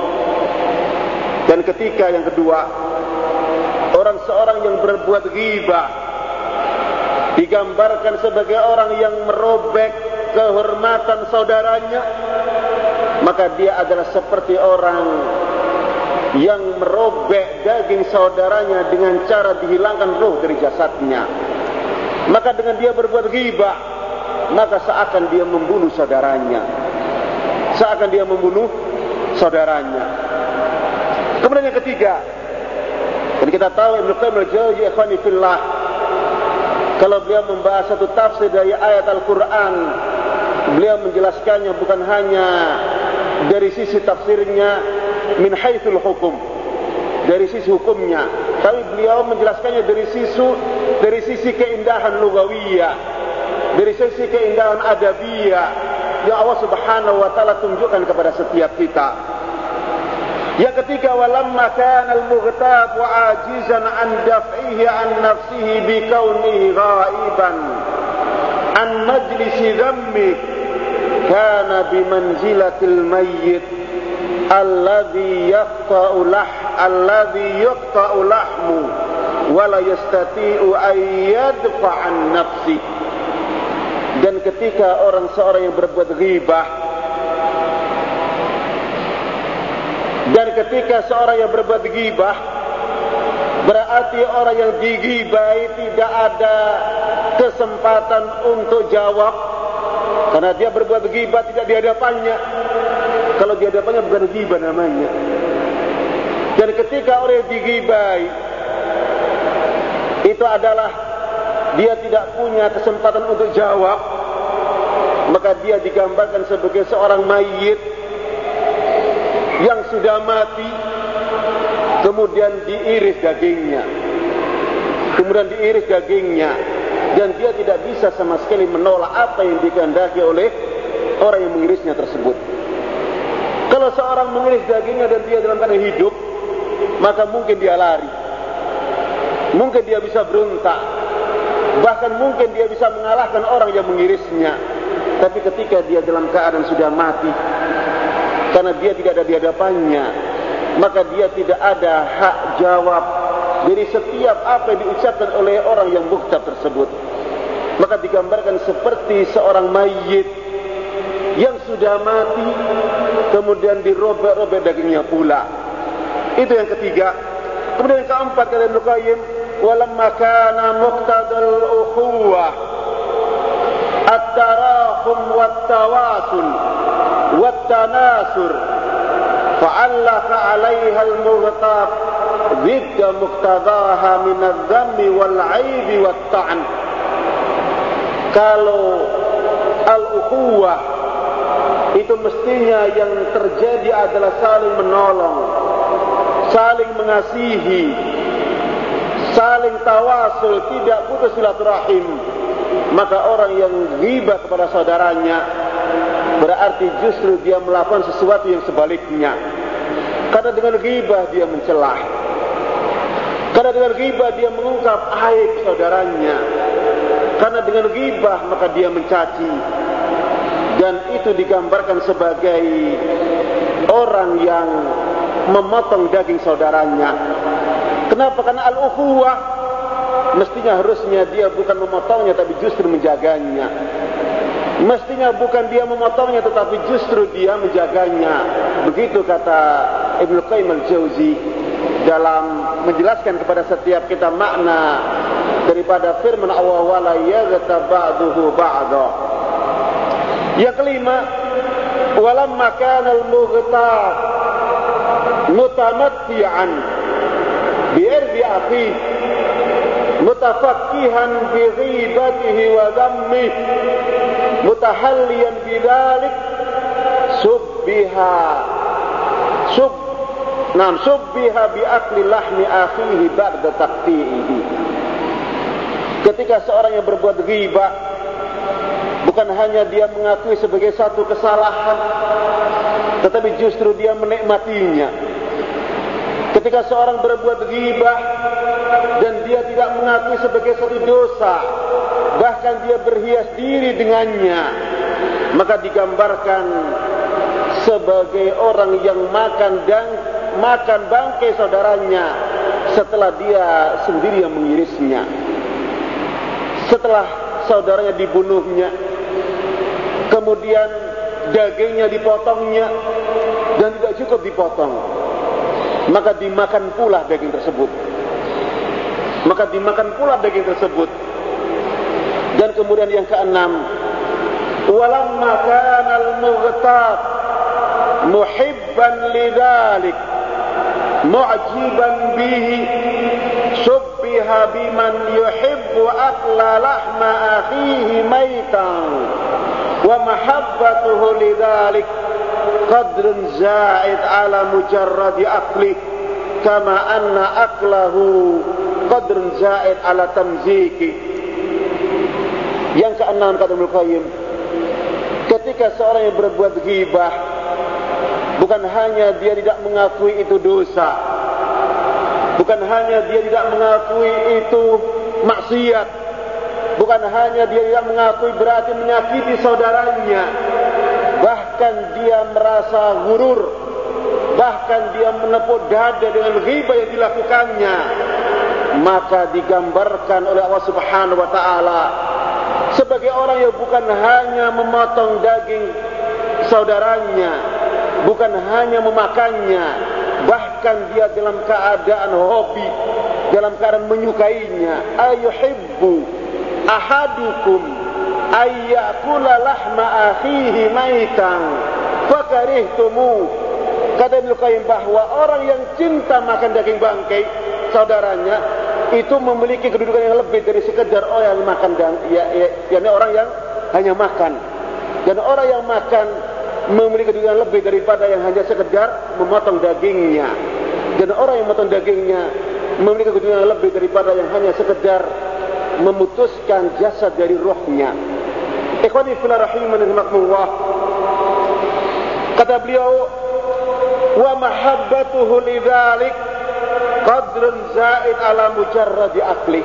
Dan ketika yang kedua, seorang yang berbuat ghibah digambarkan sebagai orang yang merobek kehormatan saudaranya, maka dia adalah seperti orang yang merobek daging saudaranya dengan cara dihilangkan ruh dari jasadnya. Maka dengan dia berbuat ghibah, maka seakan dia membunuh saudaranya, Kemudian yang ketiga, dan kita tahu Ibnu Qayyim al-Jauziyah ikhwani fillah, kalau beliau membahas satu tafsir dari ayat Al-Quran, beliau menjelaskannya bukan hanya dari sisi tafsirnya min haitsul hukum, dari sisi hukumnya, tapi beliau menjelaskannya dari sisi keindahan lugawiyah, dari sisi keindahan adabiyah yang Allah Subhanahu wa taala tunjukkan kepada setiap kita. Yang ketiga, walamma kana al-mughtab ajizan an daf'ihi an nafsihi bi kaunihi ghaiban an majlisi dhammi kana bi manzilatil mayyit alladhi yaqta'u lahmu wala yastati'u ayyadfa'an nafsi. Dan ketika seorang yang berbuat ghibah, berarti orang yang dighibahi tidak ada kesempatan untuk jawab, karena dia berbuat ghibah tidak di hadapannya. Kalau di hadapannya bukan ghibah namanya. Dan ketika orang yang dighibahi itu adalah dia tidak punya kesempatan untuk jawab, maka dia digambarkan sebagai seorang mayit yang sudah mati, kemudian diiris dagingnya, dan dia tidak bisa sama sekali menolak apa yang dikehendaki oleh orang yang mengirisnya tersebut. Kalau seorang mengiris dagingnya dan dia dalam keadaan hidup, maka mungkin dia lari, mungkin dia bisa berontak, bahkan mungkin dia bisa mengalahkan orang yang mengirisnya. Tapi ketika dia dalam keadaan sudah mati, karena dia tidak ada di hadapannya, maka dia tidak ada hak jawab dari setiap apa yang diucapkan oleh orang yang mughtab tersebut. Maka digambarkan seperti seorang mayit yang sudah mati, kemudian dirobek-robek dagingnya pula. Itu yang ketiga. Kemudian yang keempat, kata Ibnu Qayyim, walamma kana muqtadal ukhuwah at-tarahum wat-tawasul wat-tanasur fa'allaka 'alaiha al-mughtab bidda muqtadaha min adh-dhammi wal-'aib wat-ta'n. Kalau al-ukhuwah itu mestinya yang terjadi adalah saling menolong, saling mengasihi, saling tawasul, tidak putus silaturahim. Maka orang yang ghibah kepada saudaranya berarti justru dia melakukan sesuatu yang sebaliknya. Karena dengan ghibah dia mencelah, karena dengan ghibah dia mengungkap aib saudaranya, karena dengan ghibah maka dia mencaci. Dan itu digambarkan sebagai orang yang memotong daging saudaranya. Kenapa? Karena al-ukhuwah mestinya harusnya dia bukan memotongnya, tapi justru menjaganya. Mestinya bukan dia memotongnya, tetapi justru dia menjaganya. Begitu kata Ibnu Qayyim al-Jauzi dalam menjelaskan kepada setiap kita makna daripada firman Allah, wala yaghtab ba'duhu ba'dha. Yang kelima, walamma kana al-mughtab mutamatti'an bi'irdi akhihi mutafakkihan bi ghibatihi wa dhammihi mutahalliyan bidzalik subbiha bi akli lahmi akhihi ba'da taqti'ihi. Ketika seorang yang berbuat ghibah, bukan hanya dia mengakui sebagai satu kesalahan, tetapi justru dia menikmatinya. Ketika seorang berbuat ghibah dan dia tidak mengakui sebagai satu dosa, bahkan dia berhias diri dengannya, maka digambarkan sebagai orang yang makan bangkai saudaranya setelah dia sendiri yang mengirisnya, setelah saudaranya dibunuhnya, kemudian dagingnya dipotongnya, dan tidak cukup dipotong, maka dimakan pula daging tersebut. Dan kemudian yang keenam, walamma kana al-mughtab muhibban lidzalik mu'jiban bihi subbiha biman yuhibbu akla lahma akhihi maitan wa mahabbatuhu lidzalik qadrun za'id ala mujarradi akli kama anna aklahu qadrun za'id ala tamziki. Yang keenam, kata Ibnu Qayyim, ketika seorang yang berbuat ghibah, bukan hanya dia tidak mengakui itu dosa, bukan hanya dia tidak mengakui itu maksiat, bukan hanya dia tidak mengakui berarti menyakiti saudaranya, bahkan dia merasa gurur, bahkan dia menepuk dada dengan ghibah yang dilakukannya, maka digambarkan oleh Allah Subhanahu wa taala sebagai orang yang bukan hanya memotong daging saudaranya, bukan hanya memakannya, bahkan dia dalam keadaan hobi, dalam keadaan menyukainya. Ayuhibbu ahadukum ayyakula lahma akhihi maitan fakarihtumu. Kata Ibnu Qayyim bahwa orang yang cinta makan daging bangkai saudaranya itu memiliki kedudukan yang lebih dari sekedar orang yang makan yakni orang yang hanya makan. Dan orang yang makan memiliki kedudukan yang lebih daripada yang hanya sekedar memotong dagingnya. Dan orang yang memotong dagingnya memiliki kedudukan yang lebih daripada yang hanya sekedar memutuskan jasad dari rohnya. Ikhwani fillah rahimani rahimakumullah. Kata beliau, wa mahabbatuhu lidzalik qadrun zaid ala mujarradi akli.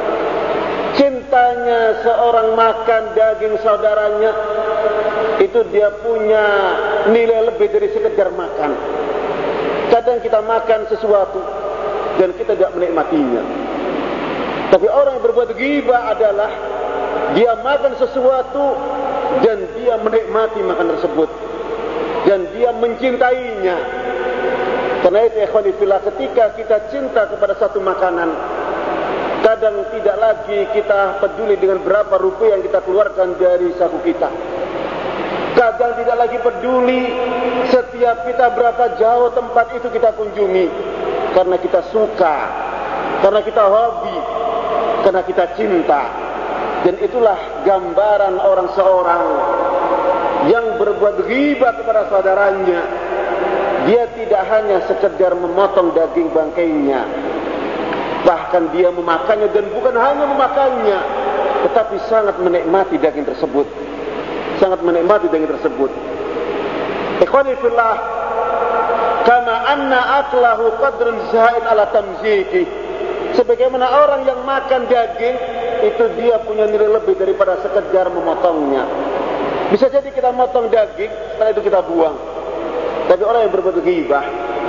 Cintanya seorang makan daging saudaranya itu dia punya nilai lebih dari sekedar makan. Kadang kita makan sesuatu dan kita tidak menikmatinya. Tapi orang yang berbuat ghibah adalah dia makan sesuatu dan dia menikmati makan tersebut dan dia mencintainya. Karena itu ikhwani fillah, ketika kita cinta kepada satu makanan, kadang tidak lagi kita peduli dengan berapa rupiah yang kita keluarkan dari saku kita. Kadang tidak lagi peduli setiap kita berapa jauh tempat itu kita kunjungi. Karena kita suka, karena kita hobi, karena kita cinta. Dan itulah gambaran orang seorang yang berbuat ghibah kepada saudaranya. Dia tidak hanya sekedar memotong daging bangkainya, bahkan dia memakannya, dan bukan hanya memakannya, tetapi sangat menikmati daging tersebut. Sangat menikmati daging tersebut. Ikhwani fillah, kama anna aklahu qadrun zaid ala tamziki. Sebagaimana orang yang makan daging itu dia punya nilai lebih daripada sekedar memotongnya. Bisa jadi kita motong daging, setelah itu kita buang. Tapi orang yang berbuat ghibah,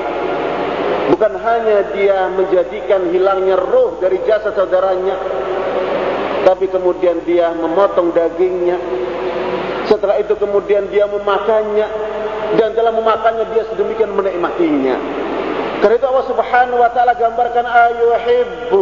bukan hanya dia menjadikan hilangnya roh dari jasad saudaranya, tapi kemudian dia memotong dagingnya. Setelah itu kemudian dia memakannya, dan dalam memakannya dia sedemikian menikmatinya. Karena itu Allah Subhanahu wa taala gambarkan, ayuhibbu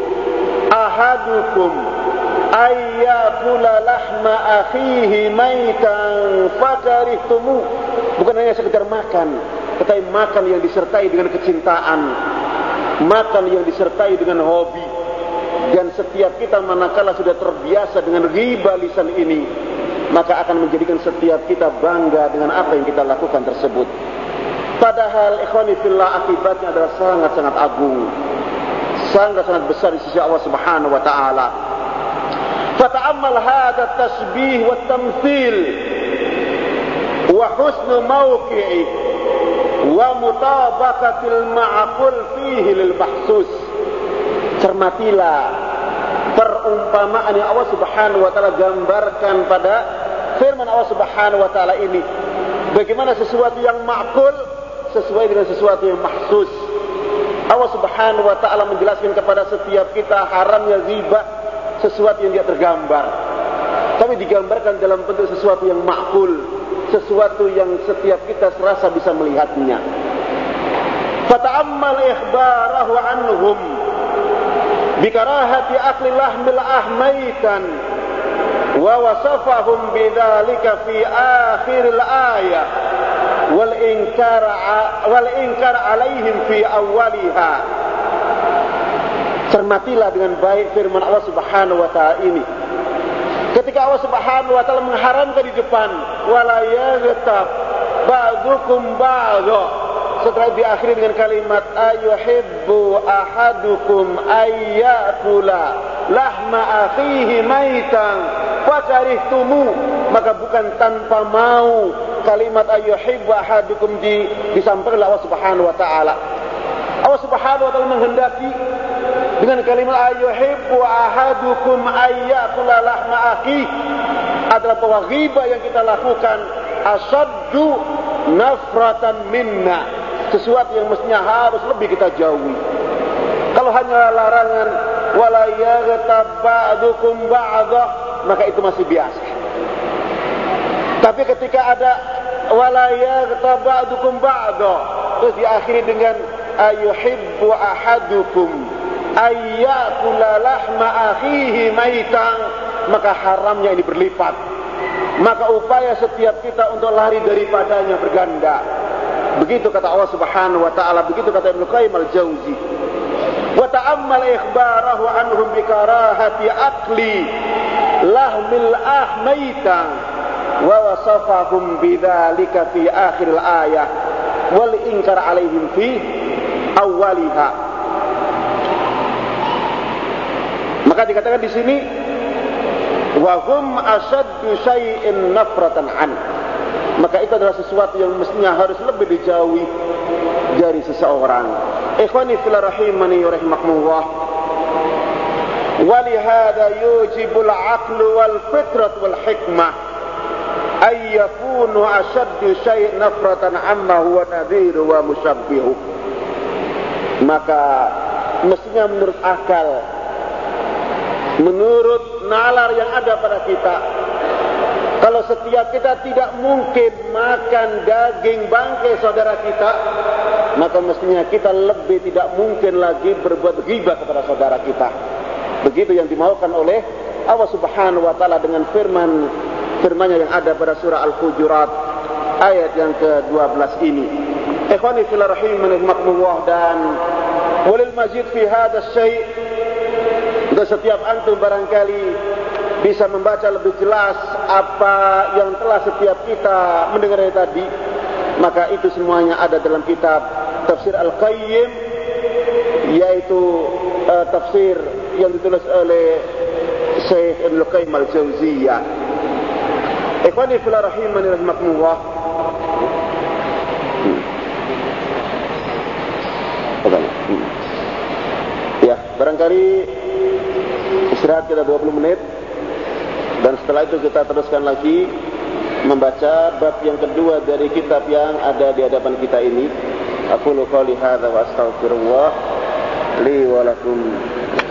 ahadukum ayyakula lahma akhihi maitan fakarihtumu. Bukan hanya sekedar makan, tetapi makan yang disertai dengan kecintaan, makan yang disertai dengan hobi. Dan setiap kita manakala sudah terbiasa dengan riba lisan ini, maka akan menjadikan setiap kita bangga dengan apa yang kita lakukan tersebut. Padahal ikhwani fillah, akibatnya adalah sangat-sangat agung, sangat-sangat besar di sisi Allah Subhanahu wa taala. Fata'ammal hadha at-tasbih wa at-tamthil wa husnu mawqi'i wa mutabaqatil ma'qul fihi lil mahsus. Cermatilah perumpamaan yang Allah Subhanahu wa taala gambarkan pada firman Allah Subhanahu wa taala ini. Bagaimana sesuatu yang ma'qul sesuai dengan sesuatu yang mahsus. Allah Subhanahu wa taala menjelaskan kepada setiap kita haramnya riba, sesuatu yang tidak tergambar, tapi digambarkan dalam bentuk sesuatu yang ma'qul, sesuatu yang setiap kita serasa bisa melihatnya. Fata'ammal ikhbarahu anhum bikarahati akli lahmil ahmaitan wa wasafahum bidzalika fi akhiril ayah wal inkar alaihim fi awwaliha. Cermatilah dengan baik firman Allah Subhanahu wa taala ini. Ketika Allah Subhanahu wa taala mengharamkan di depan, wala yaghtab ba'dukum ba'dha, setelah diakhiri dengan kalimat ayuhibbu ahadukum ayyakula lahma akhihi maitan fakarihtumu, maka bukan tanpa mau kalimat ayuhibbu ahadukum disampaikan oleh Allah Subhanahu wa taala. Allah Subhanahu wa taala menghendaki dengan kalimat ayyuhibbu ahadukum ayyakula lahma akhi adalah bahwa ghibah yang kita lakukan asaddu nafratan minna, sesuatu yang mestinya harus lebih kita jauhi. Kalau hanya larangan yaghtab ba'dukum ba'dah, maka itu masih biasa. Tapi ketika ada wala yaghtab ba'dukum ba'dah, terus diakhiri dengan ayuhibbu ahadukum ayyakula lahma akhihi maitan, maka haramnya ini berlipat. Maka upaya setiap kita untuk lari daripadanya berganda. Begitu kata Allah Subhanahu wa taala, begitu kata Ibnu Qayyim al-Jauzi. Wa ta'ammal ikhbarahu anhum bi karahati akli lahmil ahmaitan wa wasafahum bidzalika fi akhir al-ayah wal inkar alaihim fi awwaliha. Maka dikatakan di sini wa hum ashaddu syai'in nafratan an. Maka itu adalah sesuatu yang mestinya harus lebih dijauhi dari seseorang. Ikhwani fillah rahimani wa rahimakumullah. Wa li hadza yujibul aqlu wal fitrat wal hikmah ay yakunu ashaddu syai'in nafratan amma huwa nadhiru wa musyabbihu. Maka mestinya menurut akal, menurut nalar yang ada pada kita, kalau setiap kita tidak mungkin makan daging bangkai saudara kita, maka mestinya kita lebih tidak mungkin lagi berbuat ghibah kepada saudara kita. Begitu yang dimaukan oleh Allah Subhanahu wa taala dengan firman-nya yang ada pada surah Al-Hujurat ayat yang ke-12 ini. Ikhwani fillah rahimani wa dan walil mazid fi hadha syai', untuk setiap antum barangkali bisa membaca lebih jelas apa yang telah setiap kita mendengarnya tadi, maka itu semuanya ada dalam kitab Tafsir Al-Qayyim, yaitu tafsir yang ditulis oleh Syekh Ibnu Qayyim Al-Jauziyah. Ikhwani fillah rahimani rahimakumullah. Ya, barangkali istirahat kita 20 menit. Dan setelah itu kita teruskan lagi membaca bab yang kedua dari kitab yang ada di hadapan kita ini. Aqulu qouli hadza wa astaghfirullah li wa lakum.